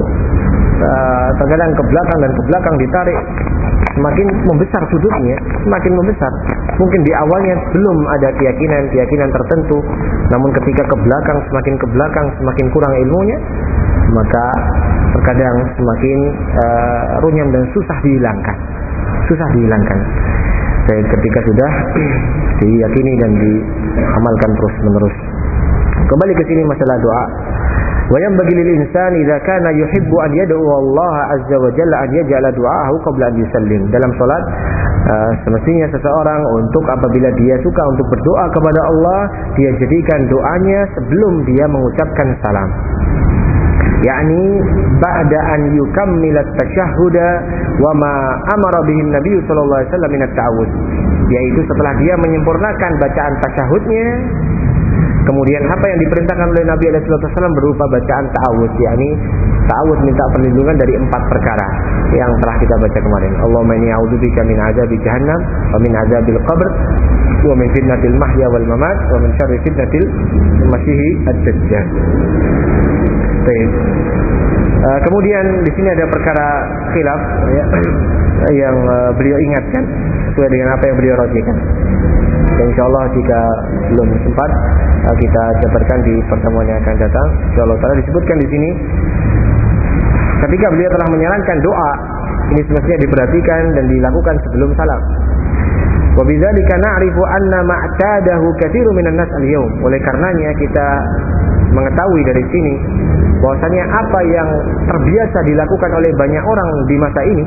Speaker 1: eh, terkadang ke belakang dan ke belakang ditarik, semakin membesar sudutnya, semakin membesar. Mungkin di awalnya belum ada keyakinan-keyakinan tertentu, namun ketika ke belakang, semakin ke belakang, semakin kurang ilmunya, maka terkadang semakin uh, runyam dan susah dihilangkan. Susah dihilangkan. Dan ketika sudah diyakini dan diamalkan terus-menerus. Kembali ke sini masalah doa. Wa yanbaghi lil insani idza kana yuhibbu an yad'u Allah azza wa jalla an yaj'ala du'aahu qabla an yusallim. Dalam salat uh, semestinya seseorang untuk apabila dia suka untuk berdoa kepada Allah, dia jadikan doanya sebelum dia mengucapkan salam. yakni ba'da an yukammila at-tashahhuda wa ma amara bihi an-nabiy sallallahu alaihi wasallam min at-ta'awudz. yaitu setelah dia menyempurnakan bacaan tasyahudnya, kemudian apa yang diperintahkan oleh Nabi alaihi wasallam berupa bacaan ta'awudz, yakni ta'awudz minta perlindungan dari empat perkara yang telah kita baca kemarin. Allahumma inni a'udzubika min adzabi jahannam wa min adzabil qabr wa min fitnatil mahya wal mamat wa min syarri fitnatil masiihid ad-dajjal. Baik. Uh, kemudian di sini ada perkara khilaf ya, yang uh, beliau ingatkan sesuai dengan apa yang beliau rajihkan. Dan insyaallah jika belum sempat uh, kita jabarkan di pertemuan yang akan datang. Insyaallah taala disebutkan di sini ketika beliau telah menyarankan doa ini semestinya diperhatikan dan dilakukan sebelum salam. Wa bidzalika na'rifu anna ma'tadahu katsirun minan nas al-yawm. Oleh karenanya kita mengetahui dari sini bahwasanya apa yang terbiasa dilakukan oleh banyak orang di masa ini,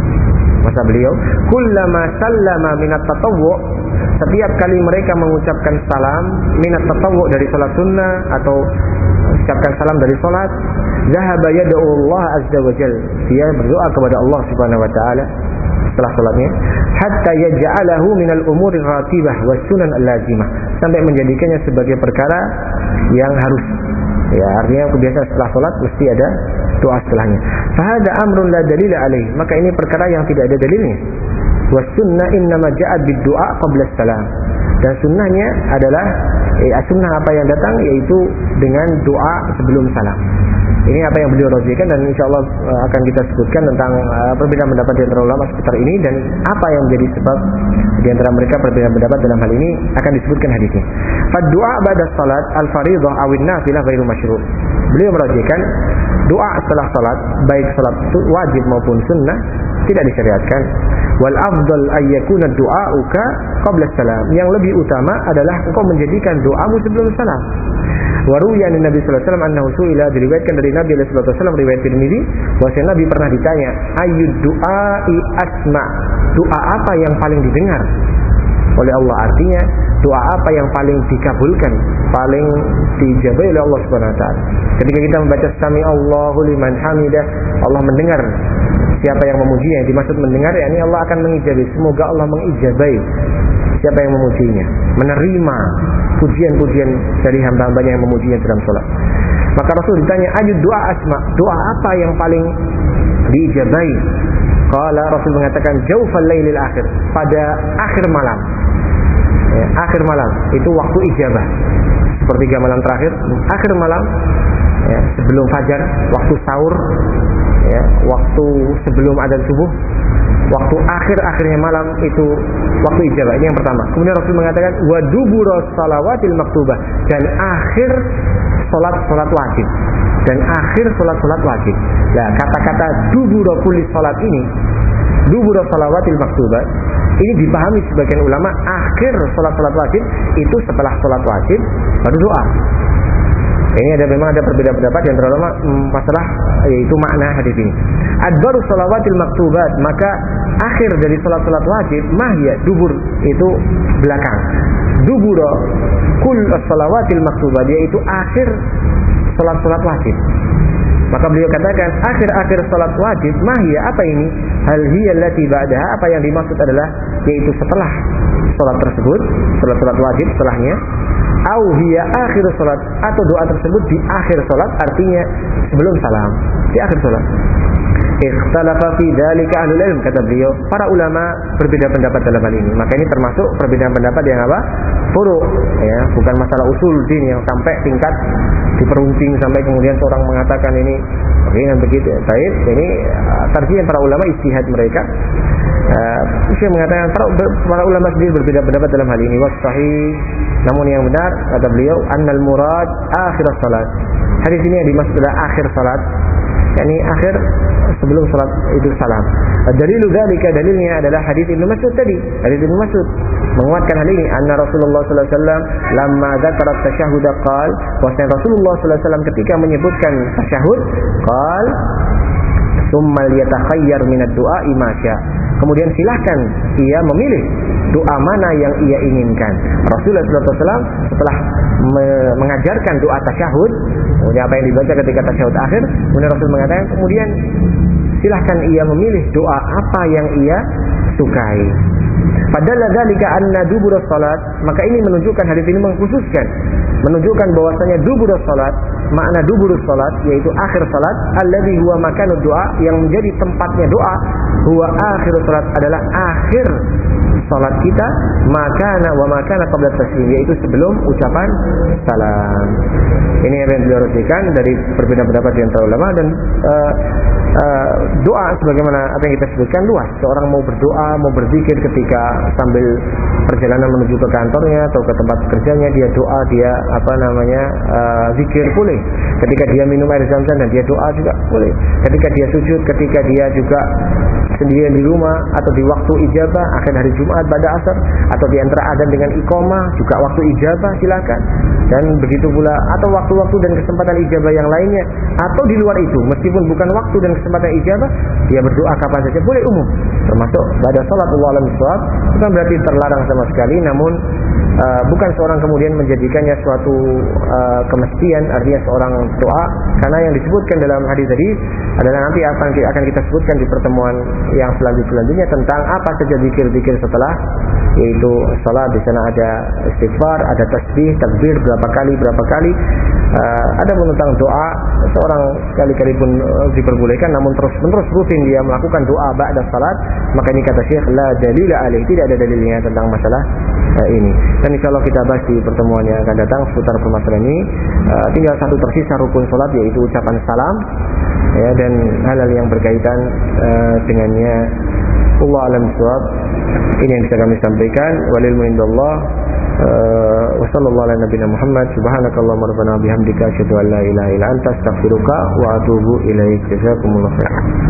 Speaker 1: masa beliau, kullama sallama minat tatawwu, setiap kali mereka mengucapkan salam minat tatawwu dari salat sunnah atau ucapkan salam dari salat, zahaba yad'u Allah azza wa jalla, dia berdoa kepada Allah subhanahu wa taala setelah salatnya, hatta yaj'alahu minal umuri ratibah was sunan al-lazimah, sampai menjadikannya sebagai perkara yang harus. Ya, artinya kebiasaan setelah salat mesti ada doa setelahnya. Fahada amrun la dalil alaih, maka ini perkara yang tidak ada dalilnya. Was sunnah innama ja'at bid du'a qabla salam. Dan sunnahnya adalah eh, sunnah apa yang datang yaitu dengan doa sebelum salam. Ini apa yang beliau rajihkan dan insyaallah uh, akan kita sebutkan tentang uh, perbedaan pendapat di antara ulama seputar ini dan apa yang menjadi sebab di antara mereka perbedaan pendapat dalam hal ini akan disebutkan hadisnya. Fa du'a ba'da salat al-fardhah aw an-nafilah ghairu masyru'. Beliau merajihkan doa setelah salat, baik salat wajib maupun sunnah, tidak disyariatkan. Wal afdal ay yakuna du'auka qabla salam. Yang lebih utama adalah engkau menjadikan doamu sebelum salam. Waruya Nabi sallallahu alaihi wasallam annahu su'ila, diriwayatkan dari Nabi sallallahu alaihi wasallam riwayat Tirmizi bahwa Nabi pernah ditanya, ayyud du'ai asma, doa apa yang paling didengar oleh Allah, artinya doa apa yang paling dikabulkan, paling dijabahi oleh Allah Subhanahu wa taala. Ketika kita membaca sami Allahu liman hamidah, Allah mendengar siapa yang memujinya. Yang dimaksud mendengar yakni Allah akan mengijabai, semoga Allah mengijabai siapa yang memujinya, menerima pujian-pujian dari hamba-hambanya yang memujinya dalam sholat. Maka Rasul ditanya, ayud doa asma, doa apa yang paling diijabai? Qala, Rasul mengatakan, jaufal lailil akhir, pada akhir malam. Ya, akhir malam itu waktu ijabah. Sepertiga malam terakhir, akhir malam, ya, sebelum fajar, waktu sahur, ya, waktu sebelum adzan subuh, waktu akhir-akhirnya malam itu waktu ijabah. Ini yang pertama. Kemudian Rasul mengatakan wa dubura salawatil maktubah, dan akhir salat-salat wajib. Dan akhir salat-salat wajib. Nah, kata-kata dubura kulli salat ini, dubura salawatil maktubah, ini dipahami sebagian ulama akhir salat-salat wajib itu setelah salat wajib baru doa. Ini ada memang ada perbedaan pendapat yang terutama masalah yaitu makna hadis ini. Adbaru salawatil maktubat, maka akhir dari salat-salat wajib mahya, dubur itu belakang. Dubura kull salawatil maktubat, yaitu akhir salat-salat wajib. Maka beliau katakan akhir-akhir salat wajib mahya, apa ini? Hal hiya allati ba'daha, apa yang dimaksud adalah yaitu setelah salat tersebut, salat-salat wajib setelahnya. Au hiya akhir salat, atau doa tersebut di akhir salat, artinya sebelum salam, di akhir salat. Ikhtalafa fi dzalika ahlul ilm, kata beliau, para ulama berbeda pendapat dalam hal ini. Maka ini termasuk perbedaan pendapat yang apa? Furu', ya, bukan masalah usul din yang sampai tingkat diperunting sampai kemudian seorang mengatakan ini begini dan begitu. Baik, ini uh, tarjih para ulama, ijtihad mereka. Uh, saya mengatakan para, para ulama sendiri berbeda pendapat dalam hal ini. Was sahih, namun yang benar kata beliau, annal murad akhir salat. Hadis ini yang dimaksud adalah akhir salat, yakni akhir sebelum salat itu salam. Dalilu dzalika, dalilnya adalah hadis Ibnu Mas'ud tadi. Hadis Ibnu Mas'ud menguatkan hal ini. Anna Rasulullah sallallahu alaihi wasallam lamma dzakara tasyahhud qala, bahwasanya Rasulullah sallallahu alaihi wasallam ketika menyebutkan tasyahud qala summa yatakhayyar min ad-du'a ma syaa. Kemudian silahkan ia memilih doa mana yang ia inginkan. Rasulullah sallallahu alaihi wasallam setelah me- mengajarkan doa tasyahud, kemudian apa yang dibaca ketika tasyahud akhir, kemudian Rasul mengatakan kemudian silahkan ia memilih doa apa yang ia sukai. Padahal dzalika anna duburus salat, maka ini menunjukkan, hadis ini mengkhususkan, menunjukkan bahwasanya duburus salat, makna duburus salat yaitu akhir salat, alladzi huwa makanud doa, yang menjadi tempatnya doa, huwa akhir salat adalah akhir salat kita, makana wa makana qabla taslim, yaitu sebelum ucapan salam. Ini yang beliau rutikan dari perbedaan pendapat di antara ulama. Dan uh, uh, doa sebagaimana apa yang kita sebutkan luas. Seorang mau berdoa, mau berzikir ketika sambil perjalanan menuju ke kantornya atau ke tempat kerjanya, dia doa, dia apa namanya uh, zikir boleh. Ketika dia minum air zam-zam dan dia doa juga boleh. Ketika dia sujud, ketika dia juga sendirian di rumah, atau di waktu ijabah akhir hari Jumat pada asar, atau di antara adzan dengan iqamah juga waktu ijabah, silakan. Dan begitu pula atau waktu-waktu dan kesempatan ijabah yang lainnya, atau di luar itu meskipun bukan waktu dan kesempatan ijabah, dia berdoa kapan saja boleh, umum, termasuk pada salat Allah alam sholat, bukan berarti terlarang sama sekali. Namun uh, bukan seorang kemudian menjadikannya suatu uh, kemestian, artinya seorang doa, karena yang disebutkan dalam hadis tadi adalah nanti akan akan kita sebutkan di pertemuan yang selanjutnya tentang apa saja zikir-zikir setelah, yaitu salat. Di sana ada istighfar, ada tasbih, takbir berapa kali berapa kali. Uh, ada pun tentang doa, seorang sekali-kali pun uh, diperbolehkan, namun terus-menerus rutin dia melakukan doa ba'da salat, maka ini kata Syekh la dalil alaih, tidak ada dalilnya tentang masalah uh, ini. Dan insyaallah kita bahas di pertemuan yang akan datang seputar permasalahan ini. Uh, tinggal satu tersisa rukun salat, yaitu ucapan salam, ya, dan hal-hal yang berkaitan uh, dengannya. Allah alam shawab. Ini yang bisa kami sampaikan. Walil muindallah. Uh, wa sallallahu ala nabiyina Muhammad. Subhanakallahumma rabbana bihamdika asyhadu an la ilaha illa anta astaghfiruka wa atubu ilaik. Jazakumullahu khairan.